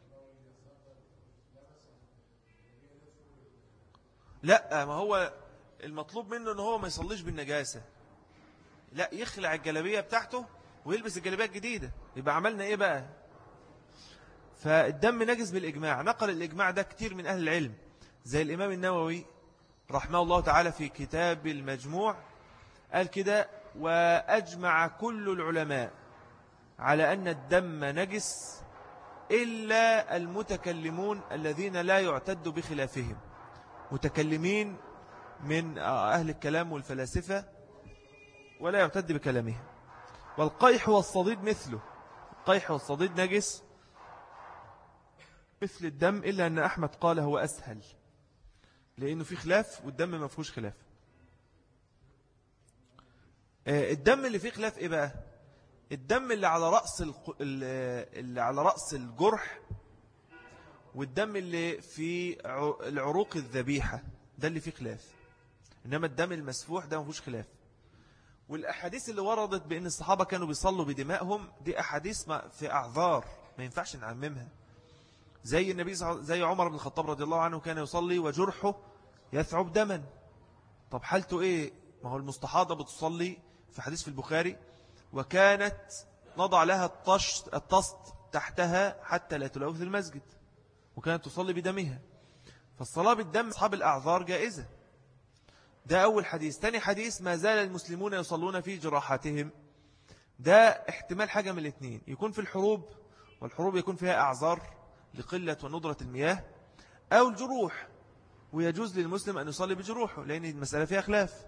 لا ما هو المطلوب منه ان هو ما يصليش بالنجاسة، لا يخلع الجلبية بتاعته ويلبس الجلبية الجديدة، يبقى عملنا ايه بقى؟ فالدم نجس بالإجماع، نقل الإجماع ده كتير من أهل العلم زي الإمام النووي رحمه الله تعالى في كتاب المجموع قال كده: وأجمع كل العلماء على أن الدم نجس إلا المتكلمون الذين لا يعتد بخلافهم. متكلمين من أهل الكلام والفلاسفة ولا يعتد بكلامهم. والقيح والصديد مثله، القيح والصديد نجس مثل الدم، إلا أن أحمد قال هو أسهل لأنه في خلاف والدم ما فيهوش خلاف. الدم اللي فيه خلاف إيه بقى؟ الدم اللي على رأس اللي على رأس الجرح، والدم اللي في العروق الذبيحة، ده اللي فيه خلاف. إنما الدم المسفوح ده ما فيهوش خلاف. والأحاديث اللي وردت بأن الصحابة كانوا بيصلوا بدمائهم دي أحاديث في أعذار ما ينفعش نعممها. زي النبي زي عمر بن الخطاب رضي الله عنه كان يصلي وجرحه يثعب دما. طب حالته إيه؟ ما هو المستحاضة بتصلي في حديث في البخاري: وكانت نضع لها الطشت الطست تحتها حتى لا تلوث المسجد، وكانت تصلي بدمها. فالصلاة بالدم أصحاب الأعذار جائزة. ده أول حديث. تاني حديث: ما زال المسلمون يصلون في جراحاتهم. ده احتمال حاجة من الاثنين: يكون في الحروب، والحروب يكون فيها أعذار لقلة وندرة المياه، أو الجروح، ويجوز للمسلم أن يصلي بجروحه لأن المسألة فيها خلاف.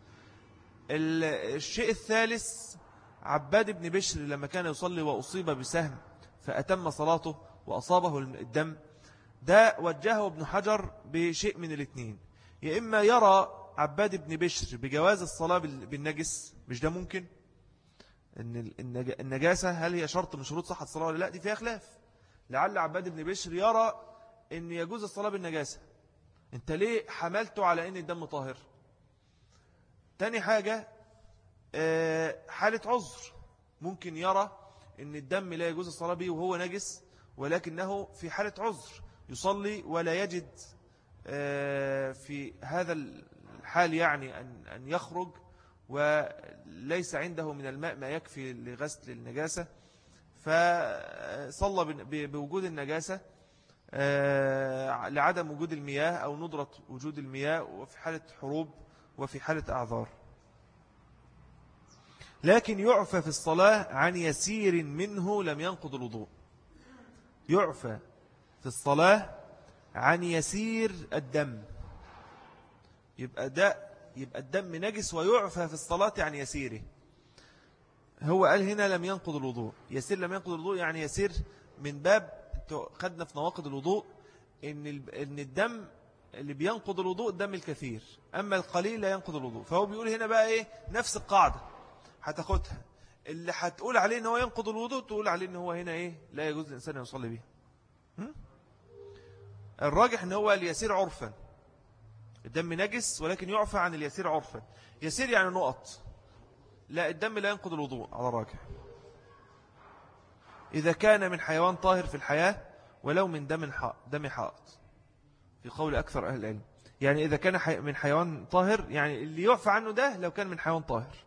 الشيء الثالث: عباد بن بشر لما كان يصلي وأصيب بسهم فأتم صلاته وأصابه الدم، ده وجهه ابن حجر بشيء من الاثنين: يا إما يرى عباد بن بشر بجواز الصلاة بالنجس، مش ده ممكن إن النجاسة هل هي شرط من شروط صحة الصلاة ولا لا، دي فيها خلاف. لعل عباد بن بشر يرى إن يجوز الصلاة بالنجاسة، انت ليه حملته على إن الدم طاهر؟ تاني حاجة حالة عذر، ممكن يرى إن الدم لا يجوز الصلاة به وهو نجس، ولكنه في حالة عذر يصلي ولا يجد في هذا الحال يعني أن يخرج، وليس عنده من الماء ما يكفي لغسل النجاسة، فصلى بوجود النجاسة لعدم وجود المياه أو ندرة وجود المياه، وفي حالة حروب وفي حالة أعذار. لكن يعفى في الصلاة عن يسير منه لم ينقض الوضوء. يعفى في الصلاة عن يسير الدم، يبقى ده يبقى الدم نجس ويعفى في الصلاة عن يسيره. هو قال هنا لم ينقض الوضوء. يسير لم ينقض الوضوء يعني يسير من باب خدنا في نواقض الوضوء إن إن الدم اللي بينقض الوضوء الدم الكثير، أما القليل لا ينقض الوضوء. فهو بيقول هنا بقى إيه؟ نفس القاعدة هتاخدها، اللي هتقول عليه إن هو ينقض الوضوء تقول عليه إن هو هنا إيه؟ لا يجوز الإنسان يصلي به. الراجح إن هو اليسير عرفا، الدم نجس ولكن يعفى عن اليسير عرفا. يسير يعني نقط، لا الدم لا ينقض الوضوء على الراجح إذا كان من حيوان طاهر في الحياة ولو من دم دم حائط، في قول أكثر أهل العلم. يعني إذا كان من حيوان طاهر، يعني اللي يعفى عنه ده لو كان من حيوان طاهر.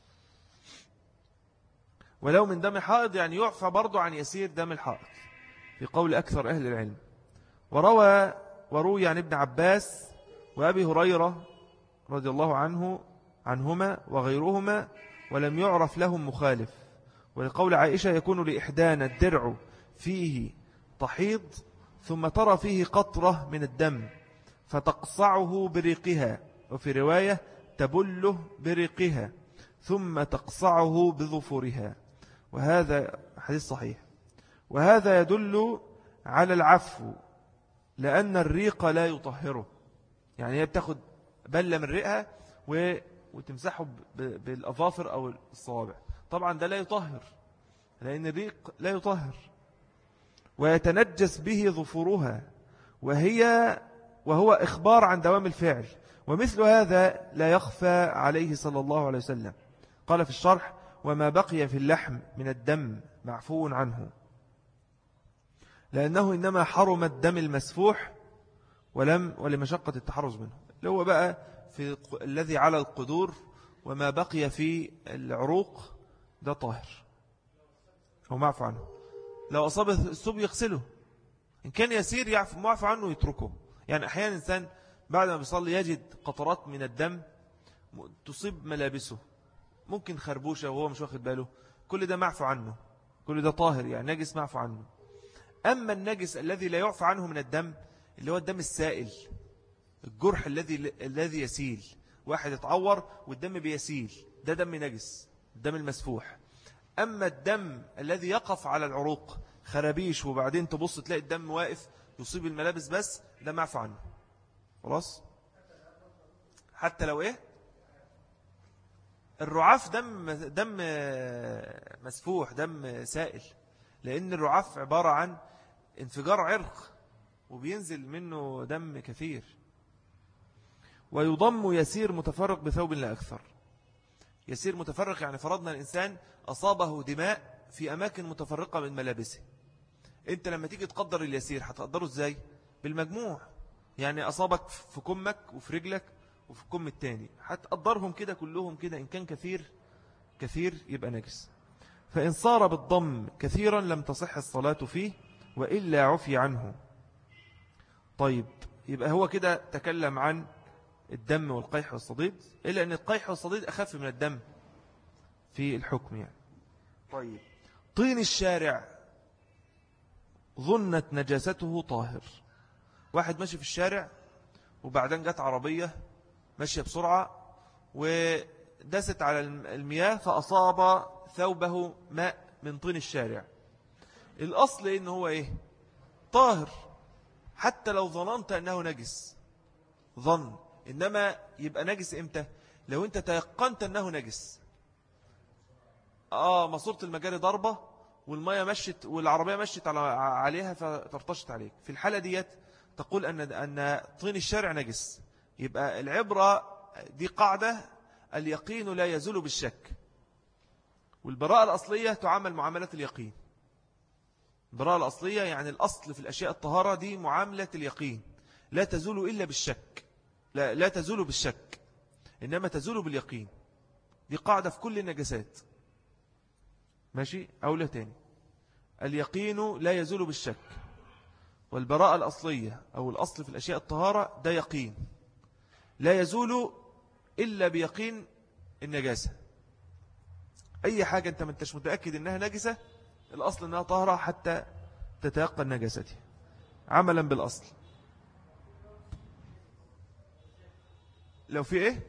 ولو من دم حائط يعني يعفى برضو عن يسير دم الحائط، في قول أكثر أهل العلم. وروى وروي عن ابن عباس وأبي هريرة رضي الله عنه عنهما وغيرهما ولم يعرف لهم مخالف. ولقول عائشة: يكون لإحدانا الدرع فيه تحيض ثم ترى فيه قطرة من الدم فتقصعه بريقها، وفي رواية تبله بريقها ثم تقصعه بظفرها. وهذا حديث صحيح. وهذا يدل على العفو لأن الريق لا يطهره، يعني هي بتاخد بلة من ريقها وتمسحه بالأظافر أو الصوابع. طبعا ده لا يطهر لأن الريق لا يطهر. ويتنجس به ظفرها وهي وهو إخبار عن دوام الفعل، ومثل هذا لا يخفى عليه صلى الله عليه وسلم. قال في الشرح: وما بقي في اللحم من الدم معفو عنه، لأنه إنما حرم الدم المسفوح ولم ولمشقة التحرز منه، اللي هو بقى في الذي على القدور. وما بقي في العروق ده طاهر هو معفو عنه. لو أصاب الثوب يغسله، إن كان يسير يعفو معفو عنه يتركه. يعني أحيانا إنسان بعد ما بيصلي يجد قطرات من الدم تصيب ملابسه، ممكن خربوشة وهو مش واخد باله، كل ده معفو عنه، كل ده طاهر يعني نجس معفو عنه. أما النجس الذي لا يعفى عنه من الدم اللي هو الدم السائل، الجرح الذي الذي يسيل، واحد يتعور والدم بيسيل، ده دم نجس، الدم المسفوح. أما الدم الذي يقف على العروق خرابيش وبعدين تبص تلاقي الدم واقف يصيب الملابس بس، ده معفو عنه خلاص. حتى لو ايه الرعاف دم دم مسفوح، دم سائل، لأن الرعاف عبارة عن انفجار عرق وبينزل منه دم كثير. ويضم يسير متفرق بثوب لا أكثر. يسير متفرق يعني فرضنا الإنسان أصابه دماء في أماكن متفرقة من ملابسه. أنت لما تيجي تقدر اليسير هتقدره إزاي؟ بالمجموع، يعني أصابك في كمك وفي رجلك وفي الكم التاني، هتقدرهم كده كلهم كده، إن كان كثير كثير يبقى نجس. فإن صار بالضم كثيرا لم تصح الصلاة فيه وإلا عفي عنه. طيب يبقى هو كده تكلم عن الدم والقيح والصديد، إلا أن القيح والصديد أخف من الدم في الحكم يعني. طيب طين الشارع ظنت نجاسته طاهر. واحد ماشي في الشارع وبعدين جت عربية ماشية بسرعة ودست على المياه فأصاب ثوبه ماء من طين الشارع. الأصل إنه هو إيه؟ طاهر، حتى لو ظننت أنه نجس ظن، إنما يبقى نجس إمتى؟ لو أنت تيقنت أنه نجس. آه ماسورة المجاري ضربة والمية مشت والعربية مشت على عليها فترتشت عليك، في الحالة ديت تقول أن أن طين الشارع نجس. يبقى العبرة دي قاعدة، اليقين لا يزول بالشك، والبراءة الأصلية تعامل معاملة اليقين. البراءة الأصلية يعني الأصل في الأشياء الطهارة دي معاملة اليقين، لا تزول إلا بالشك، لا, لا تزول بالشك إنما تزول باليقين. دي قاعدة في كل النجاسات. ماشي أو لا تاني، اليقين لا يزول بالشك، والبراءة الأصلية أو الأصل في الأشياء الطهارة ده يقين لا يزول إلا بيقين النجاسة. أي حاجة أنت ما انتش متأكد أنها نجسة، الأصل أنها طهرة حتى تتيقن نجاستها عملا بالأصل. لو في إيه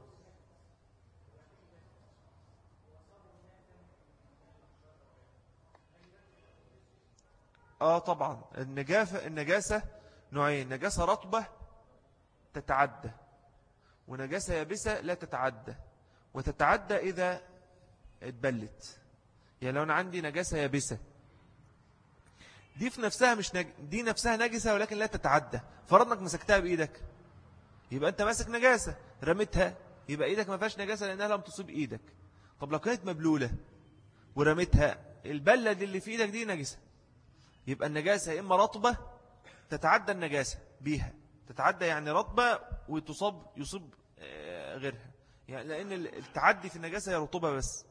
آه طبعا النجاسة النجاسة نوعين، نجاسة رطبة تتعدى ونجاسة يابسة لا تتعدى. وتتعدى إذا اتبلت، يعني لو أنا عندي نجاسة يابسة دي في نفسها مش نج... دي نفسها نجسة ولكن لا تتعدى. فرضنك مسكتها بإيدك يبقى أنت ماسك نجاسة، رميتها يبقى إيدك ما فيهاش نجاسة لأنها لم تصيب إيدك. طب لو كانت مبلولة ورميتها، البلة دي اللي في إيدك دي نجسة. يبقى النجاسة إما رطبة تتعدى النجاسة بيها، تتعدى يعني رطبة وتصاب يصيب غيرها، يعني لأن التعدي في النجاسة هي رطوبة بس.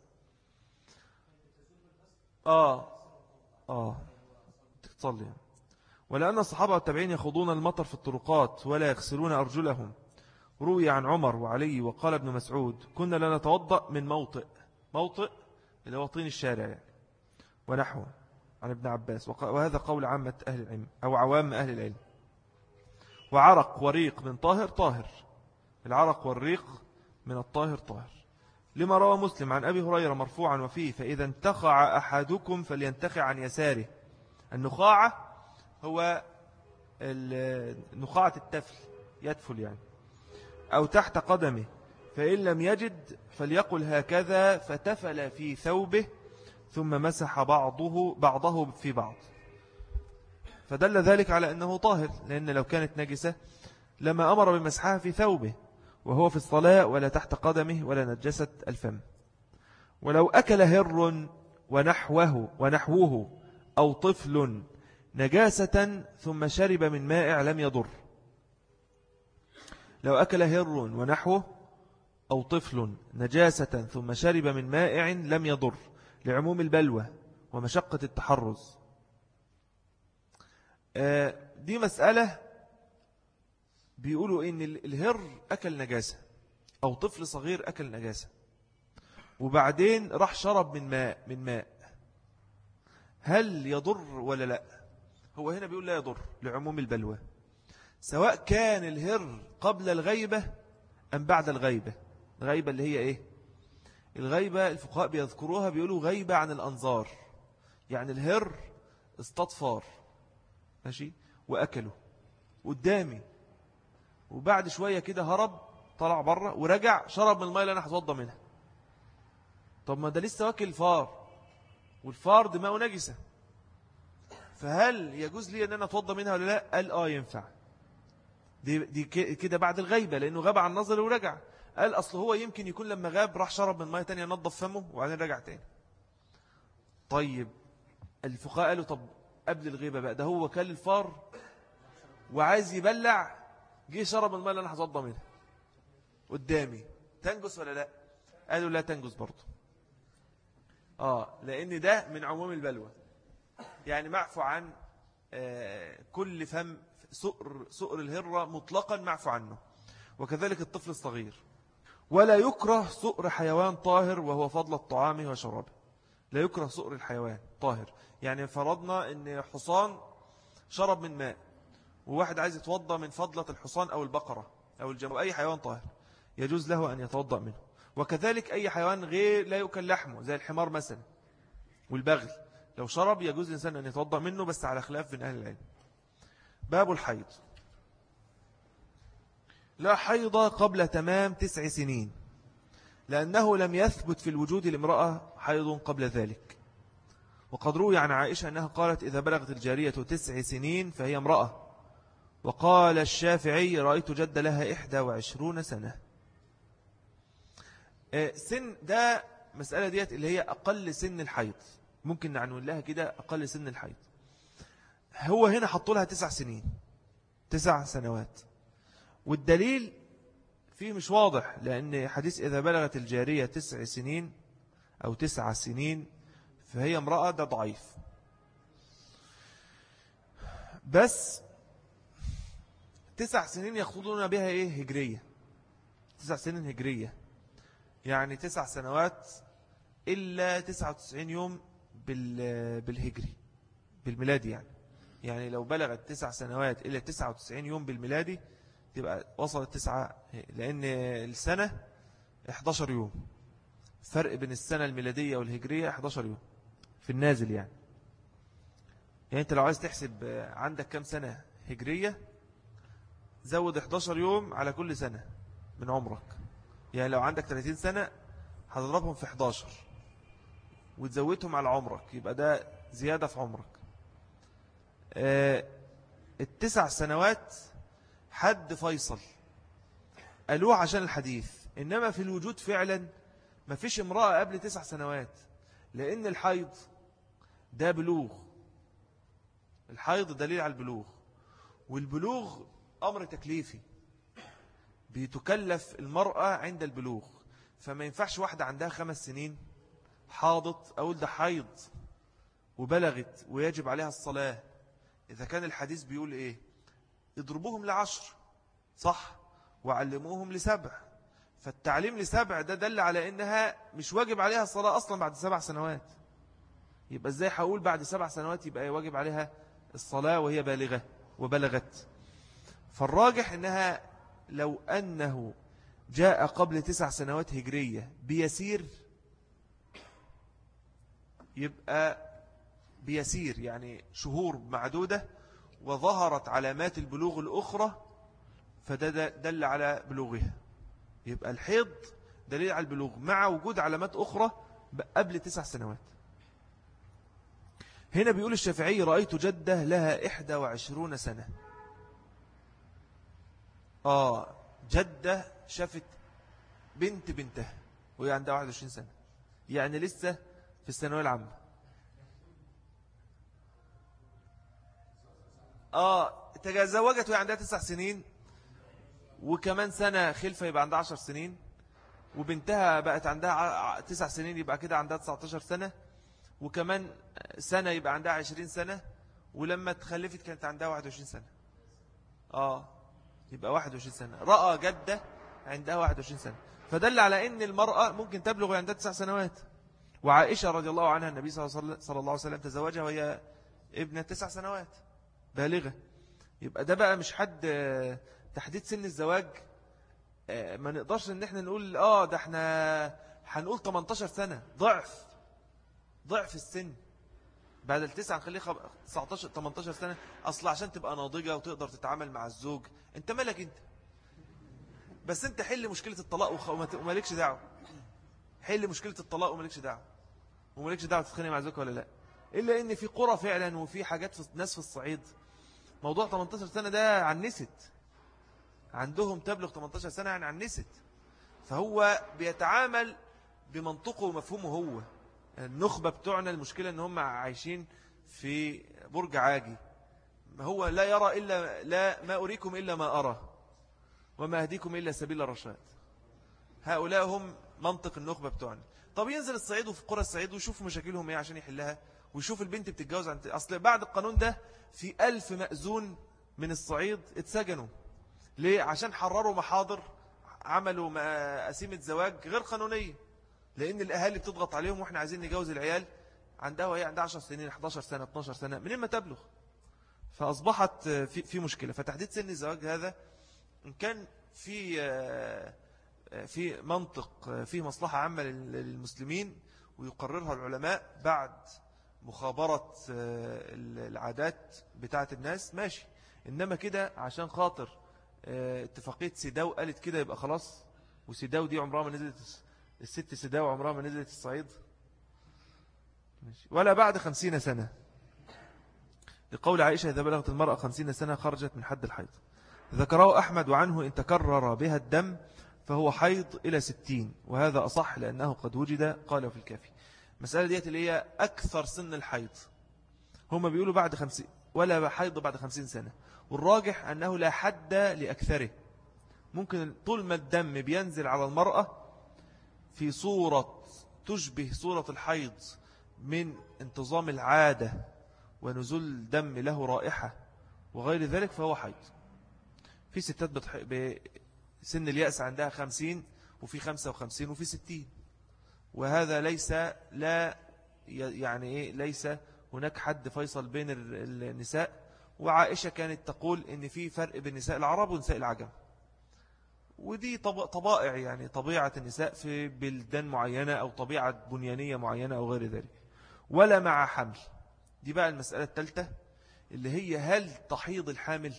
آه آه تصلي. ولأن الصحابة والتابعين يخوضون المطر في الطرقات ولا يغسلون أرجلهم. روي عن عمر وعلي وقال ابن مسعود كنا لا نتوضأ من موطئ، موطئ اللي هو طين الشارع يعني، ونحوه عن ابن عباس، وهذا قول عامة أهل العلم أو عوام أهل العلم. وعرق وريق من طاهر طاهر، العرق والريق من الطاهر طاهر، لما روى مسلم عن أبي هريرة مرفوعا وفيه فإذا انتخع أحدكم فلينتخع عن يساره. النخاعة هو نخاعة التفل، يتفل يعني، أو تحت قدمه، فإن لم يجد فليقل هكذا فتفل في ثوبه ثم مسح بعضه بعضه في بعض. فدل ذلك على أنه طاهر، لأن لو كانت نجسة لما أمر بمسحها في ثوبه وهو في الصلاة ولا تحت قدمه ولا نجست الفم. ولو أكل هر ونحوه, ونحوه أو طفل نجاسة ثم شرب من مائع لم يضر. لو أكل هر ونحوه أو طفل نجاسة ثم شرب من مائع لم يضر، لعموم البلوى ومشقة التحرز. دي مسألة بيقولوا إن الهر أكل نجاسة أو طفل صغير أكل نجاسة وبعدين راح شرب من ماء من ماء هل يضر ولا لا؟ هو هنا بيقول لا يضر لعموم البلوى، سواء كان الهر قبل الغيبة أم بعد الغيبة. الغيبة اللي هي إيه؟ الغيبة الفقهاء بيذكروها بيقولوا غيبة عن الأنظار، يعني الهر اصطاد فار ماشي وأكله قدامي وبعد شوية كده هرب طلع بره ورجع شرب من الماء اللي أنا هتوضى منها. طب ما ده لسه واكل الفار والفار دماغه نجسة، فهل يجوز لي أن أنا أتوضى منها ولا لا؟ قال آه ينفع. دي, دي كده بعد الغيبة لأنه غاب عن نظر ورجع. قال أصل هو يمكن يكون لما غاب راح شرب من ماء تانية نظف فمه وبعدين رجع تاني. طيب الفقهاء قالوا طب قبل الغيبة بقى ده هو كل الفار وعايز يبلع جه شرب الماء اللي أنا هتوضى منها قدامي، تنجس ولا لا؟ قالوا لا تنجس برضه. آه لأن ده من عموم البلوى، يعني معفو عن آه كل فم سؤر, سؤر الهرة مطلقا معفو عنه، وكذلك الطفل الصغير. ولا يكره سؤر حيوان طاهر وهو فضل الطعام وشرابه. لا يكره سؤر الحيوان طاهر، يعني فرضنا ان حصان شرب من ماء وواحد عايز يتوضى من فضلة الحصان أو البقرة أو الجمل، أي حيوان طاهر يجوز له أن يتوضأ منه. وكذلك أي حيوان غير لا يؤكل لحمه زي الحمار مثلا والبغل، لو شرب يجوز الإنسان أن يتوضأ منه بس على خلاف من أهل العلم. باب الحيض. لا حيض قبل تمام تسع سنين، لأنه لم يثبت في الوجود لامرأة حيض قبل ذلك. وقد روي عن عائشة أنها قالت إذا بلغت الجارية تسع سنين فهي امرأة. وقال الشافعي رأيت جد لها إحدى وعشرون سنة. سن ده مسألة ديت اللي هي أقل سن الحيض، ممكن نعنون لها كده أقل سن الحيض. هو هنا حطوا لها تسع سنين تسع سنوات، والدليل فيه مش واضح، لأن حديث إذا بلغت الجارية تسع سنين أو تسع سنين فهي امرأة ده ضعيف. بس تسع سنين يقصدون بها إيه؟ هجرية. تسع سنين هجرية يعني تسع سنوات إلا تسعة وتسعين يوم بالهجري بالميلادي، يعني يعني لو بلغت تسع سنوات إلا تسعة وتسعين يوم بالميلادي تبقى وصلت تسعة، لأن السنة إحدى عشر يوم، فرق بين السنة الميلادية والهجرية إحدى عشر يوم في النازل. يعني يعني أنت لو عايز تحسب عندك كم سنة هجرية زود إحدى عشر يوم على كل سنة من عمرك. يعني لو عندك ثلاثين سنة هتضربهم في إحدى عشر وتزودهم على عمرك، يبقى ده زيادة في عمرك. آه التسع سنوات حد فيصل قالوه عشان الحديث، إنما في الوجود فعلا ما فيش امرأة قبل تسع سنوات، لأن الحيض ده بلوغ. الحيض دليل على البلوغ، والبلوغ أمر تكليفي بيتكلف المرأة عند البلوغ. فما ينفعش واحدة عندها خمس سنين حاضت أقول ده حيض وبلغت ويجب عليها الصلاة. إذا كان الحديث بيقول إيه؟ اضربوهم لعشر صح وعلموهم لسبع، فالتعليم لسبع ده دل على إنها مش واجب عليها الصلاة أصلا بعد سبع سنوات. يبقى إزاي هقول بعد سبع سنوات يبقى واجب عليها الصلاة وهي بالغة وبلغت؟ فالراجح إنها لو أنه جاء قبل تسع سنوات هجرية بيسير يبقى بيسير يعني شهور معدودة وظهرت علامات البلوغ الأخرى فده دل على بلوغها. يبقى الحيض دليل على البلوغ مع وجود علامات أخرى قبل تسع سنوات. هنا بيقول الشافعي رأيت جدة لها إحدى وعشرون سنة. آه جدة شافت بنت بنتها وهي عندها واحد وعشرين سنة، يعني لسه في الثانوية العامة. آه تزوجت وهي عندها تسع سنين وكمان سنة خلفة يبقى عندها عشر سنين، وبنتها بقت عندها تسع سنين يبقى كده عندها تسعة عشر سنة، وكمان سنة يبقى عندها عشرين سنة، ولما تخلفت كانت عندها واحد وعشرين سنة. آه يبقى واحد وعشرين سنة. رأى جدة عندها واحد وعشرين سنة، فدل على أن المرأة ممكن تبلغ عندها تسع سنوات. وعائشة رضي الله عنها النبي صلى الله عليه وسلم تزوجها وهي ابنة تسع سنوات بالغة. يبقى ده بقى مش حد تحديد سن الزواج. ما نقدرش ان احنا نقول اه ده احنا هنقول تمنتاشر سنة، ضعف ضعف السن. بعد التسعة نخليه تسعتاشر تمنتاشر سنة، أصلا عشان تبقى ناضجة وتقدر تتعامل مع الزوج. انت مالك انت؟ بس انت حل مشكلة الطلاق ومالكش دعوة. حل مشكلة الطلاق ومالكش دعوة، ومالكش دعوة تتخانق مع زوجك ولا لا. إلا ان في قرى فعلا وفي حاجات في ناس في الصعيد موضوع تمنتاشر سنة ده عنست عندهم، تبلغ تمنتاشر سنة يعني عنست. فهو بيتعامل بمنطقه ومفهومه هو. النخبة بتوعنا المشكلة ان هم عايشين في برج عاجي، هو لا يرى إلا لا ما أريكم إلا ما أرى وما أهديكم إلا سبيل الرشاد. هؤلاء هم منطق النخبة بتوعنا. طب ينزل الصعيد وفي قرى الصعيد ويشوف مشاكلهم ايه عشان يحلها، ويشوف البنت بتتجوز عن أصل بعد القانون ده في ألف مأذون من الصعيد اتسجنوا. ليه؟ عشان حرروا محاضر، عملوا مقاسيمة زواج غير قانونية، لأن الأهالي بتضغط عليهم وإحنا عايزين نجوز العيال عندها وهي عندها عشر سنين إحداشر سنة اتناشر سنة منين ما تبلغ. فأصبحت في في مشكلة. فتحديد سن الزواج هذا إن كان في في منطق، في مصلحة عامة للمسلمين ويقررها العلماء بعد مخابرة العادات بتاعة الناس، ماشي. إنما كده عشان خاطر اتفاقية سيداو قالت كده يبقى خلاص. وسيداو دي عمرها ما نزلت، الست سيداو عمرها ما نزلت الصعيد، ولا بعد خمسين سنة. لقول عائشة إذا بلغت المرأة خمسين سنة خرجت من حد الحيض. ذكره أحمد وعنه إن تكرر بها الدم فهو حيض إلى ستين، وهذا أصح لأنه قد وجد، قاله في الكافي. مسألة ديت اللي هي أكثر سن الحيض، هم بيقولوا بعد خمسين ولا حيض بعد خمسين سنة، والراجح أنه لا حد لأكثره. ممكن طول ما الدم بينزل على المرأة في صورة تشبه صورة الحيض من انتظام العادة ونزول دم له رائحة وغير ذلك فهو حيض. في ستات بسن اليأس عندها خمسين وفي خمسة وخمسين وفي ستين، وهذا ليس لا يعني إيه ليس هناك حد فيصل بين النساء. وعائشة كانت تقول إن في فرق بين نساء العرب ونساء العجم، ودي طبائع يعني طبيعة النساء في بلدان معينة أو طبيعة بنيانية معينة أو غير ذلك. ولا مع حمل، دي بقى المسألة الثالثة اللي هي هل تحيض الحامل.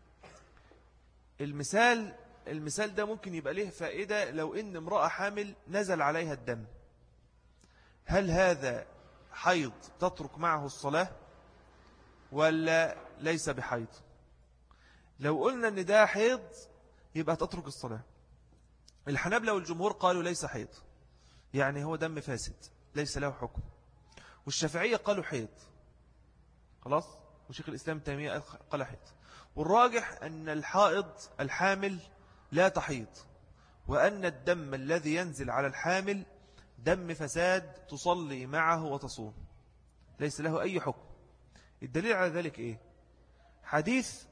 المثال المثال ده ممكن يبقى له فائدة لو إن امرأة حامل نزل عليها الدم، هل هذا حيض تترك معه الصلاة ولا ليس بحيض؟ لو قلنا ان ده حيض يبقى تترك الصلاة. الحنابلة والجمهور قالوا ليس حيض، يعني هو دم فاسد ليس له حكم. والشافعية قالوا حيض خلاص، وشيخ الإسلام تيمية قال حيض. والراجح أن الحائض الحامل لا تحيض، وأن الدم الذي ينزل على الحامل دم فساد تصلي معه وتصوم، ليس له أي حكم. الدليل على ذلك إيه؟ حديث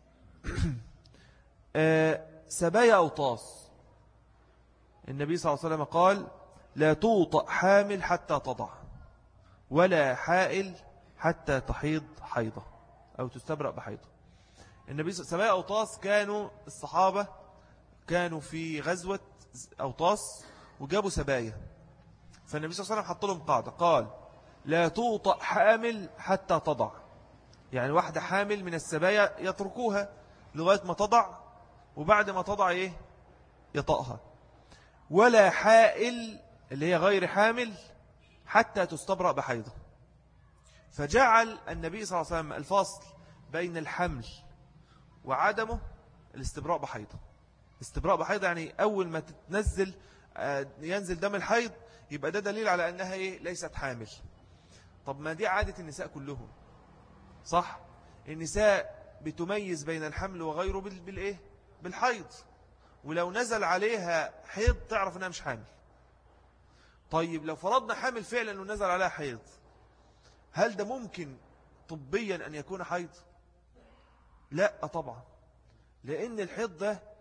سبايا أوطاس، النبي صلى الله عليه وسلم قال لا توطأ حامل حتى تضع ولا حائل حتى تحيض حيضة أو تستبرأ بحيضة. النبي سبايا أوطاس كانوا الصحابة كانوا في غزوة أوطاس وجابوا سبايا، فالنبي صلى الله عليه وسلم حط لهم قاعدة قال لا توطأ حامل حتى تضع، يعني واحدة حامل من السبايا يتركوها لغاية ما تضع، وبعد ما تضع إيه يطأها. ولا حائل اللي هي غير حامل حتى تستبرأ بحيضة. فجعل النبي صلى الله عليه وسلم الفاصل بين الحمل وعدمه الاستبراء بحيضة. استبراء بحيضة يعني أول ما تتنزل ينزل دم الحيض يبقى ده دليل على أنها إيه ليست حامل. طب ما دي عادة النساء كلهم صح؟ النساء بتميز بين الحمل وغيره بالإيه؟ بالحيض، ولو نزل عليها حيض تعرف أنها مش حامل. طيب لو فرضنا حامل فعلا ونزل عليها حيض، هل ده ممكن طبيا أن يكون حيض؟ لا طبعا، لأن الحيض ده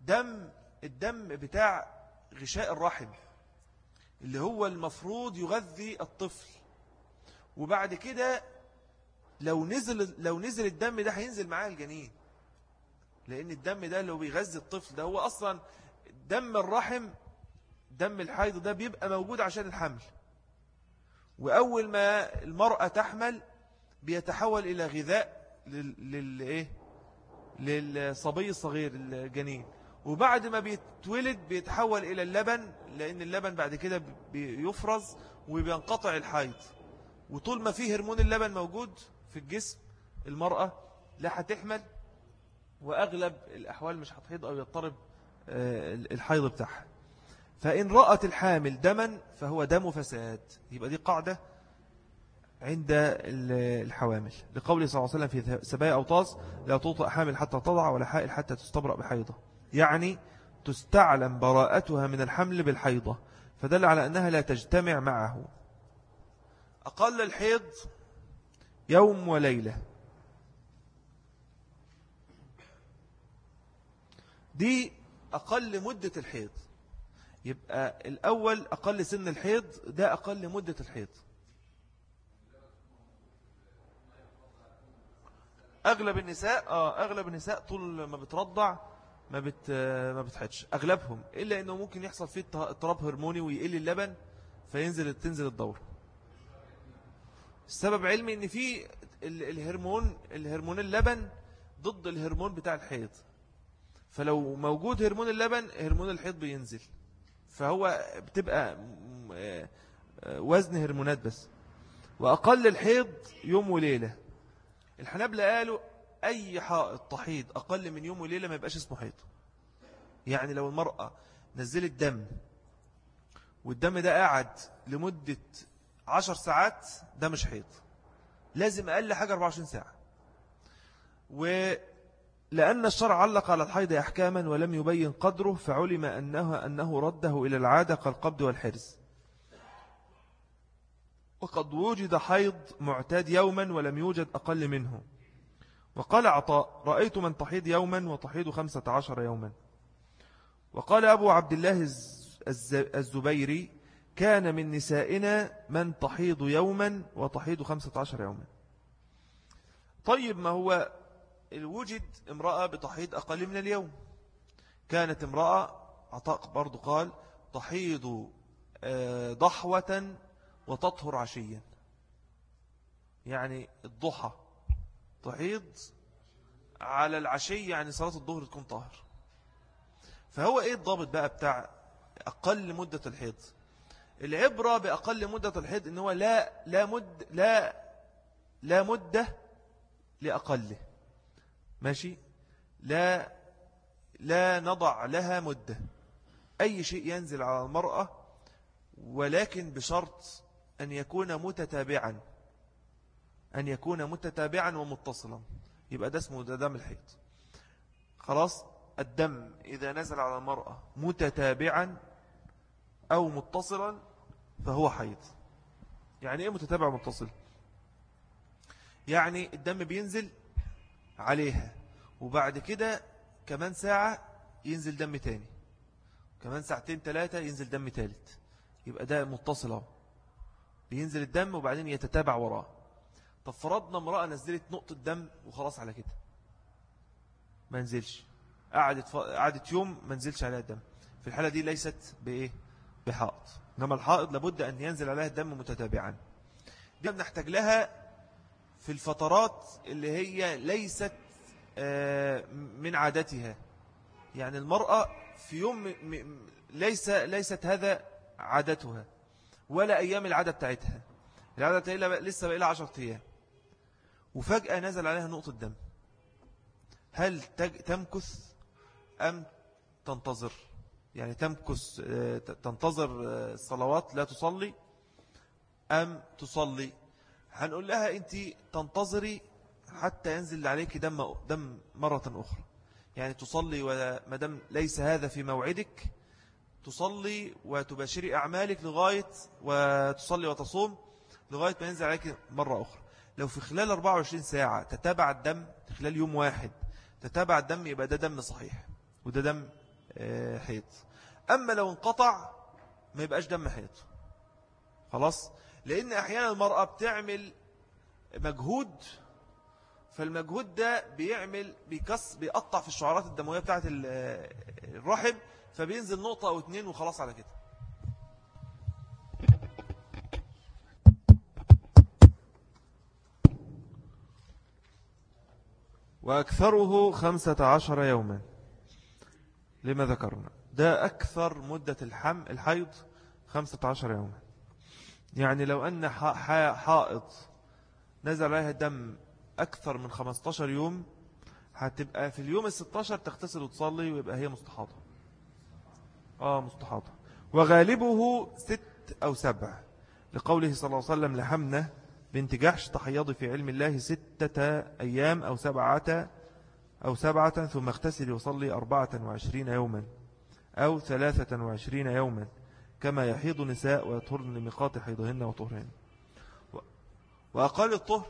دم الدم بتاع غشاء الرحم اللي هو المفروض يغذي الطفل، وبعد كده لو نزل لو نزل الدم ده هينزل معاه الجنين، لأن الدم ده لو بيغذي الطفل ده هو أصلا دم الرحم، دم الحيض ده بيبقى موجود عشان الحمل، وأول ما المرأة تحمل بيتحول إلى غذاء لل... إيه؟ للصبي الصغير الجنين، وبعد ما بيتولد بيتحول إلى اللبن، لأن اللبن بعد كده بيفرز وبينقطع الحيض، وطول ما فيه هرمون اللبن موجود في الجسم المرأة لا هتحمل، وأغلب الأحوال مش هتحيض أو يضطرب الحيض بتاعها. فإن رأت الحامل دما فهو دم فساد. يبقى دي قاعدة عند الحوامل، لقوله صلى الله عليه وسلم في سبايا أوطاس: لا توطأ حامل حتى تضع ولا حائل حتى تستبرأ بحيضة، يعني تستعلم براءتها من الحمل بالحيضة، فدل على أنها لا تجتمع معه. أقل الحيض يوم وليلة، دي أقل مدة الحيض. يبقى الأول أقل سن الحيض، ده أقل مدة الحيض. أغلب النساء آه أغلب النساء طول ما بترضع ما بت ما بتحدش، أغلبهم، إلا إنه ممكن يحصل فيه اضطراب هرموني ويقل اللبن فينزل تنزل الدورة. السبب علمي إن في الهرمون الهرمون اللبن ضد الهرمون بتاع الحيض، فلو موجود هرمون اللبن هرمون الحيض بينزل، فهو بتبقى وزن هرمونات بس. وأقل الحيض يوم وليلة. الحنابلة قالوا أي حائض تحيض أقل من يوم وليلة ما يبقاش اسمه حيض. يعني لو المرأة نزلت دم والدم ده قاعد لمدة عشر ساعات ده مش حيض، لازم أقل حاجة أربعة وعشرين ساعة. ولأن الشرع علق على الحيض أحكاما ولم يبين قدره، فعلم أنه, أنه رده إلى العادة كالقبض والحرز. وقد وجد حيض معتاد يوما ولم يوجد أقل منه. وقال عطاء: رأيت من تحيض يوما وتحيض خمسة عشر يوما. وقال أبو عبد الله الزبيري: كان من نسائنا من تحيض يوما وتحيض خمسة عشر يوما. طيب، ما هو الوجد امرأة بتحيض أقل من اليوم. كانت امرأة، عطاء برضو قال، تحيض ضحوة وتطهر عشيا، يعني الضحى تحيض على العشي، يعني صلاة الظهر تكون طاهر. فهو ايه الضابط بقى بتاع أقل مدة الحيض؟ العبرة بأقل مدة الحيض إن هو لا لا مد لا لا مدة لأقله، ماشي، لا لا نضع لها مدة. أي شيء ينزل على المرأة، ولكن بشرط أن يكون متتابعا أن يكون متتابعا ومتصلا، يبقى ده اسمه ده دم الحيض. خلاص، الدم إذا نزل على المرأة متتابعا أو متصلا فهو حيض. يعني إيه متتابع ومتصل؟ يعني الدم بينزل عليها وبعد كده كمان ساعة ينزل دم تاني، كمان ساعتين ثلاثة ينزل دم ثالث، يبقى ده متصل، بينزل الدم وبعدين يتتابع وراه. طب فرضنا امرأة نزلت نقطة دم وخلاص على كده، ما نزلش، قعدت ف... قعدت يوم ما نزلش عليها الدم، في الحالة دي ليست بإيه؟ بحائض. إنما الحائض لابد أن ينزل عليها الدم متتابعا. دي بنحتاج لها في الفترات اللي هي ليست من عادتها. يعني المرأة في يوم ليس ليست هذا عادتها ولا أيام العادة بتاعتها، العادة لسه بقى لها عشرة أيام، وفجأة نزل عليها نقطة دم. هل تمكث أم تنتظر؟ يعني تمكث تنتظر الصلوات لا تصلي أم تصلي؟ هنقول لها أنت تنتظري حتى ينزل عليك دم دم مرة أخرى، يعني تصلي وما دام ليس هذا في موعدك، تصلي وتباشري أعمالك لغاية وتصلي وتصوم لغاية ما ينزل عليك مرة أخرى. لو في خلال أربعة وعشرين ساعة تتابع الدم، في خلال يوم واحد تتابع الدم، يبقى ده دم صحيح وده دم حيض. أما لو انقطع ما يبقاش دم حيض خلاص، لأن أحيانا المرأة بتعمل مجهود، فالمجهود ده بيعمل بيكس بيقطع في الشعرات الدموية بتاعت الرحم، فبينزل نقطة أو اتنين وخلاص على كده. وأكثره خمسة عشر يوما لما ذكرنا، ده أكثر مدة الحم الحيض خمسة عشر يوما. يعني لو أن حائض نزل عليها دم أكثر من خمسة عشر يوم، هتبقى في اليوم الستاشر تغتسل وتصلي ويبقى هي مستحاضة. آه مستحاضة. وغالبه ست أو سبع، لقوله صلى الله عليه وسلم لحمنة بنت جحش تحيض في علم الله ستة أيام أو سبعة أو سبعة ثم اغتسل وصلي أربعة وعشرين يوما أو ثلاثة وعشرين يوما كما يحيض نساء ويطهرن لميقات حيضهن وطهرهن. وأقل الطهر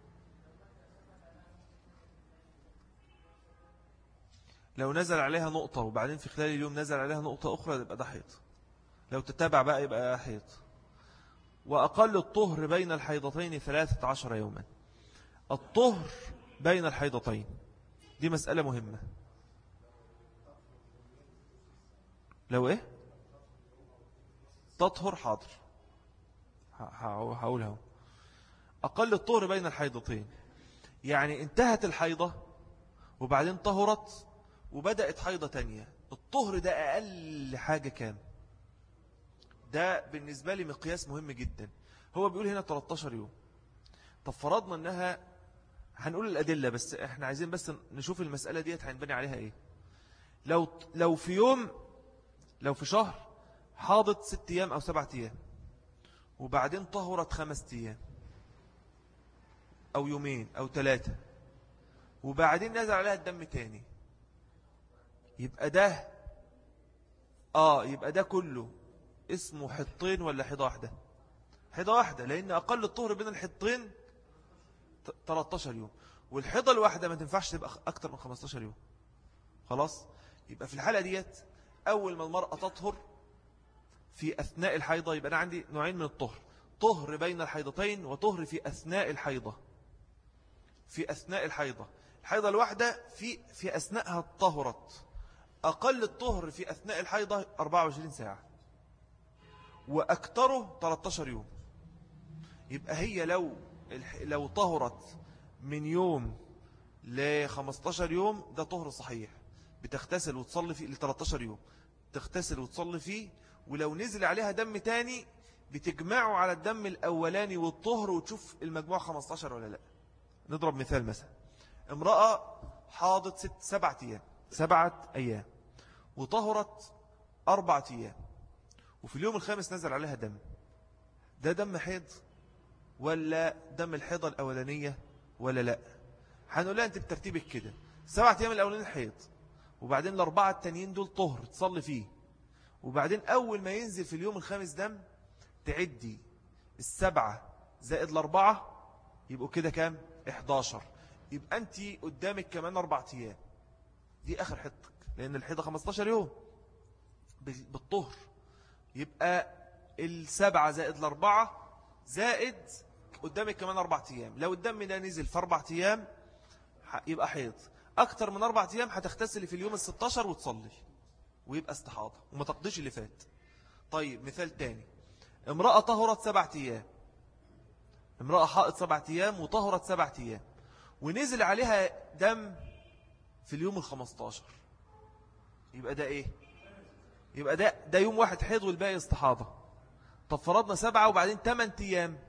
لو نزل عليها نقطة وبعدين في خلال اليوم نزل عليها نقطة أخرى يبقى ده حيض، لو تتابع بقى يبقى حيض. وأقل الطهر بين الحيضتين ثلاثة عشر يوما. الطهر بين الحيضتين دي مسألة مهمة. لو إيه تطهر حاضر هقولها. أقل الطهر بين الحيضتين يعني انتهت الحيضة وبعدين طهرت وبدأت حيضة تانية، الطهر ده أقل حاجة كام؟ ده بالنسبة لي مقياس مهم جدا. هو بيقول هنا ثلاثة عشر يوم. طب فرضنا أنها، هنقول الأدلة بس احنا عايزين بس نشوف المسألة ديت هنبني عليها ايه. لو لو في يوم، لو في شهر حاضت ست أيام أو سبعة أيام وبعدين طهرت خمس أيام أو يومين أو ثلاثة وبعدين نزل عليها الدم تاني، يبقى ده آه يبقى ده كله اسمه حطين ولا حيضة واحدة؟ حيضة واحدة، لأن أقل الطهر بين الحطين ثلاثة عشر يوم، والحيضة الواحدة ما تنفعش تبقى أكتر من خمسة عشر يوم. خلاص، يبقى في الحالة ديت أول ما المرأة تطهر في أثناء الحيضة، يبقى أنا عندي نوعين من الطهر، طهر بين الحيضتين وطهر في أثناء الحيضة. في أثناء الحيضة، الحيضة الواحدة في في أثناءها طهرت. أقل الطهر في أثناء الحيضة أربعة وعشرين ساعة وأكتره ثلاثة عشر يوم. يبقى هي لو لو طهرت من يوم ل خمسة عشر يوم ده طهر صحيح، بتغتسل وتصلي فيه ل ثلاثة عشر يوم، تغتسل وتصلي فيه، ولو نزل عليها دم تاني بتجمعه على الدم الأولاني والطهر وتشوف المجموع خمسة عشر ولا لا. نضرب مثال، مثلا امرأة حاضت ست سبعة أيام سبعة أيام وطهرت أربعة أيام وفي اليوم الخامس نزل عليها دم، ده دم حيض ولا دم الحيضة الأولانية ولا لا؟ هنقول لها أنت بترتيبك كده، سبعة أيام الأولانيين حيض وبعدين الأربعة التانيين دول طهر تصلي فيه، وبعدين أول ما ينزل في اليوم الخامس دم تعدي السبعة زائد الأربعة يبقوا كده كام؟ إحداشر. يبقى أنت قدامك كمان أربعة أيام، دي آخر حيضتك، لأن الحيضة خمسة عشر يوم بالطهر. يبقى السبعة زائد الأربعة زائد قدامك كمان أربعة أيام، لو الدم ده نزل في أربعة أيام يبقى حيض، أكتر من أربعة أيام هتغتسل في اليوم الستاشر وتصلي ويبقى استحاضة وما تقضيش اللي فات. طيب مثال تاني، امرأة طهرت سبعة أيام، امرأة حائض سبعة أيام وطهرت سبعة أيام ونزل عليها دم في اليوم الخمستاشر، يبقى ده ايه؟ يبقى ده ده يوم واحد حيض والباقي استحاضة. طب فرضنا سبعة وبعدين ثمان أيام،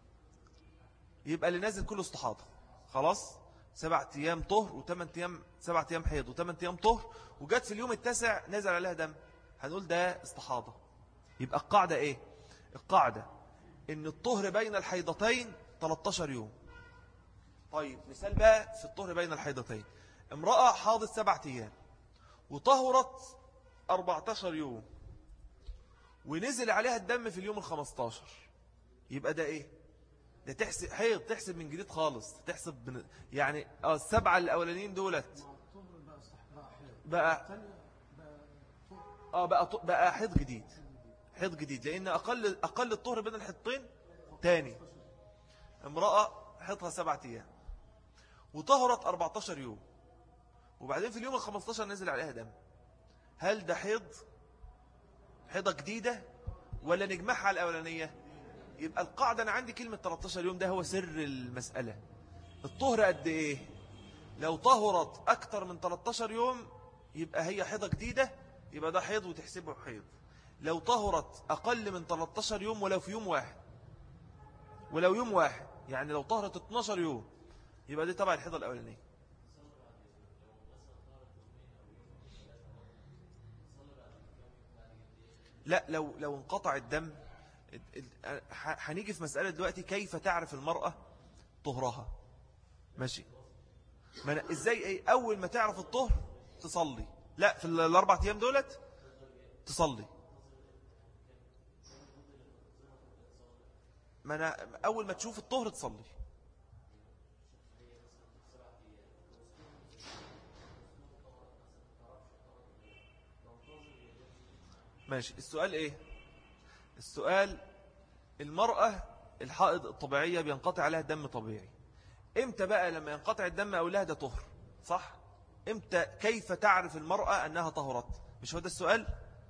يبقى اللي نازل كله استحاضة. خلاص، سبعة أيام طهر وثمان أيام، سبعة أيام حيض وثمان أيام طهر، وجت في اليوم التاسع نزل عليها دم، هنقول ده استحاضة. يبقى القاعدة ايه؟ القاعدة ان الطهر بين الحيضتين ثلاثة عشر يوم. طيب مثال بقى في الطهر بين الحيضتين، امرأة حاضت سبعة أيام وطهرت أربعة عشر يوم ونزل عليها الدم في اليوم الخمستاشر، يبقى ده ايه؟ ده تحسب حيض، تحسب من جديد خالص، تحسب من يعني اه السبعة الأولانيين دولت بقى اه بقى بقى حيض جديد، حيض جديد، لأن أقل أقل الطهر بين الحيضتين تاني. امرأة حيضها سبعة أيام وطهرت أربعتاشر يوم، وبعدين في اليوم الخمستاشر نزل عليها دم، هل ده حيض حيضة جديدة ولا نجمعها على الأولانية؟ يبقى القاعدة أنا عندي كلمة تلتاشر يوم ده هو سر المسألة. الطهر قد إيه؟ لو طهرت أكتر من تلتاشر يوم يبقى هي حيضة جديدة، يبقى ده حيض وتحسبه حيض. لو طهرت أقل من تلتاشر يوم ولو في يوم واحد، ولو يوم واحد يعني لو طهرت اتناشر يوم يبقى دي طبعا الحيضة الأولانية. لا لو لو انقطع الدم، هنيجي في مسألة دلوقتي كيف تعرف المرأة طهرها. ماشي، ما أنا ازاي ايه اول ما تعرف الطهر تصلي؟ لا في الاربع ايام دولت تصلي. ما أنا اول ما تشوف الطهر تصلي. ماشي، السؤال ايه؟ السؤال المرأة الحائض الطبيعية بينقطع عليها دم طبيعي، امتى بقى لما ينقطع الدم اقول لها ده طهر؟ صح؟ امتى كيف تعرف المرأة انها طهرت؟ مش هو ده السؤال؟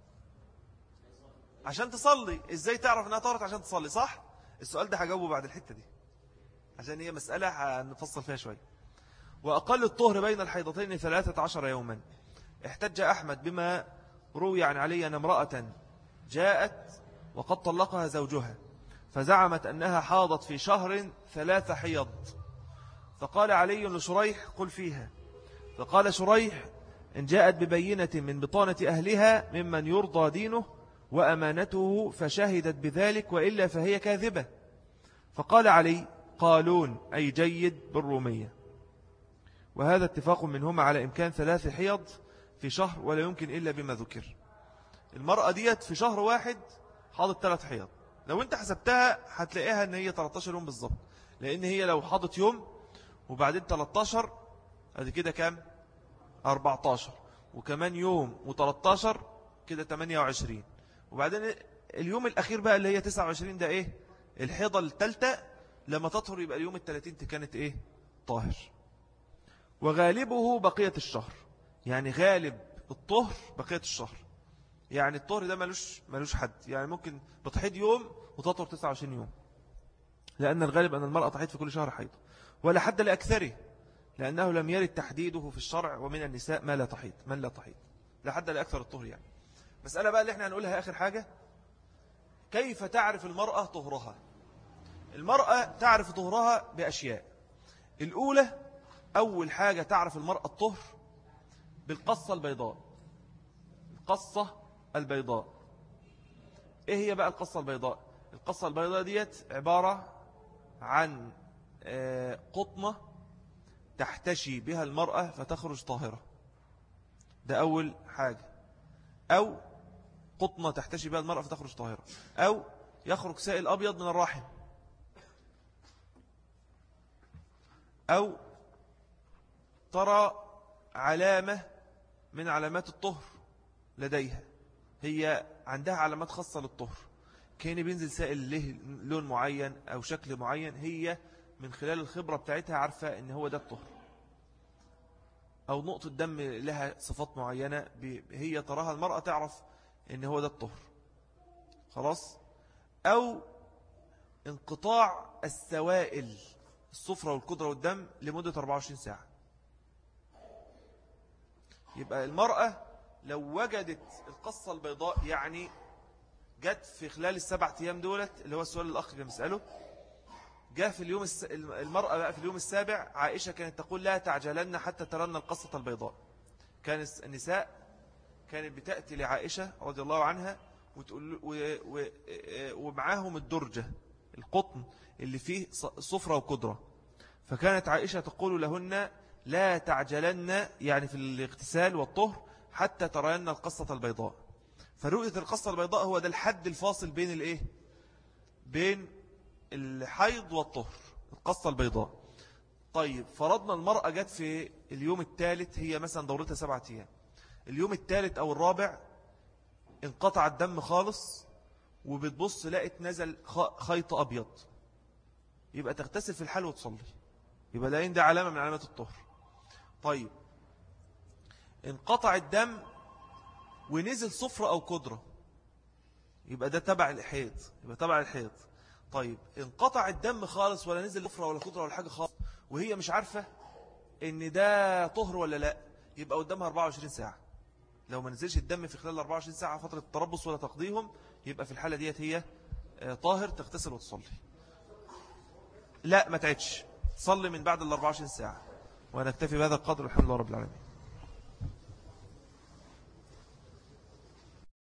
عشان تصلي. ازاي تعرف انها طهرت عشان تصلي؟ صح؟ السؤال ده هجاوبه بعد الحتة دي عشان هي مسألة هنفصل فيها شوية. وأقل الطهر بين الحيضتين ثلاثة عشر يوما. احتج أحمد بما روي عن علي أن امرأة جاءت وقد طلقها زوجها فزعمت أنها حاضت في شهر ثلاث حيض، فقال علي لشريح قل فيها، فقال شريح إن جاءت ببينة من بطانة أهلها ممن يرضى دينه وأمانته فشهدت بذلك وإلا فهي كاذبة. فقال علي قالون أي جيد بالرومية. وهذا اتفاق منهما على إمكان ثلاث حيض في شهر ولا يمكن إلا بما ذكر. المرأة ديت في شهر واحد حاضت ثلاث حيض، لو انت حسبتها هتلاقيها ان هي تلتاشر يوم بالظبط، لان هي لو حاضت يوم وبعدين تلتاشر ادي كده كام؟ أربعتاشر، وكمان يوم وتلتاشر كده تمانية وعشرين، وبعدين اليوم الاخير بقى اللي هي تسعة وعشرين ده ايه؟ الحيضة الثالثة لما تطهر يبقى اليوم الثلاثين كانت ايه؟ طاهر. وغالبه بقية الشهر، يعني غالب الطهر بقية الشهر، يعني الطهر ده ملوش, ملوش حد، يعني ممكن بتحيض يوم وتطهر تسعة وعشرين يوم، لأن الغالب أن المرأة تحيض في كل شهر حيض، ولا حد لأكثره لأنه لم يرد تحديده في الشرع، ومن النساء ما لا تحيض من لا تحيض، لا حد لأكثر الطهر. يعني مسألة بقى اللي احنا هنقولها آخر حاجة، كيف تعرف المرأة طهرها؟ المرأة تعرف طهرها بأشياء. الأولى أول حاجة تعرف المرأة الطهر بالقصة البيضاء. القصة البيضاء ايه هي بقى القصة البيضاء؟ القصة البيضاء ديت عبارة عن قطنة تحتشي بها المرأة فتخرج طاهرة، ده أول حاجة. أو قطنة تحتشي بها المرأة فتخرج طاهرة، أو يخرج سائل أبيض من الرحم، أو ترى علامة من علامات الطهر لديها، هي عندها علامات خاصة للطهر، كان بينزل سائل له لون معين أو شكل معين، هي من خلال الخبرة بتاعتها عارفة ان هو ده الطهر. أو نقطة دم لها صفات معينة هي تراها المرأة تعرف ان هو ده الطهر، خلاص. أو انقطاع السوائل الصفرة والقدرة والدم لمدة أربعة وعشرين ساعة. يبقى المرأة لو وجدت القصة البيضاء، يعني جت في خلال السبع أيام دولت، اللي هو السؤال الأخ كان مسأله، جاء في اليوم الس... المرأة بقى في اليوم السابع، عائشة كانت تقول لا تعجلن حتى ترن القصة البيضاء. كان النساء كانت بتأتي لعائشة رضي الله عنها وتقول و... و... ومعاهم الدرجة القطن اللي فيه صفرة وقدرة، فكانت عائشة تقول لهن لا تعجلن يعني في الاغتسال والطهر حتى ترين القصة البيضاء. فرؤية القصة البيضاء هو ده الحد الفاصل بين الايه بين الحيض والطهر، القصة البيضاء. طيب فرضنا المرأة جت في اليوم الثالث، هي مثلا دورتها سبعة أيام، اليوم الثالث أو الرابع انقطع الدم خالص وبتبص لقيت نزل خيط أبيض، يبقى تغتسل في الحال وتصلي، يبقى ده ده علامة من علامات الطهر. طيب انقطع الدم ونزل صفرة أو قدرة، يبقى ده تبع الحيض، يبقى تبع الحيض. طيب انقطع الدم خالص ولا نزل صفرة ولا قدرة ولا حاجة خالص، وهي مش عارفة ان ده طهر ولا لا، يبقى قدامها أربعة وعشرين ساعة. لو ما نزلش الدم في خلال أربعة وعشرين ساعة فترة التربص ولا تقضيهم، يبقى في الحالة ديت هي طاهر، تغتسل وتصلي. لا ما تعدش، صلي من بعد ال أربعة وعشرين ساعة. ونكتفي بهذا القدر، الحمد لله رب العالمين.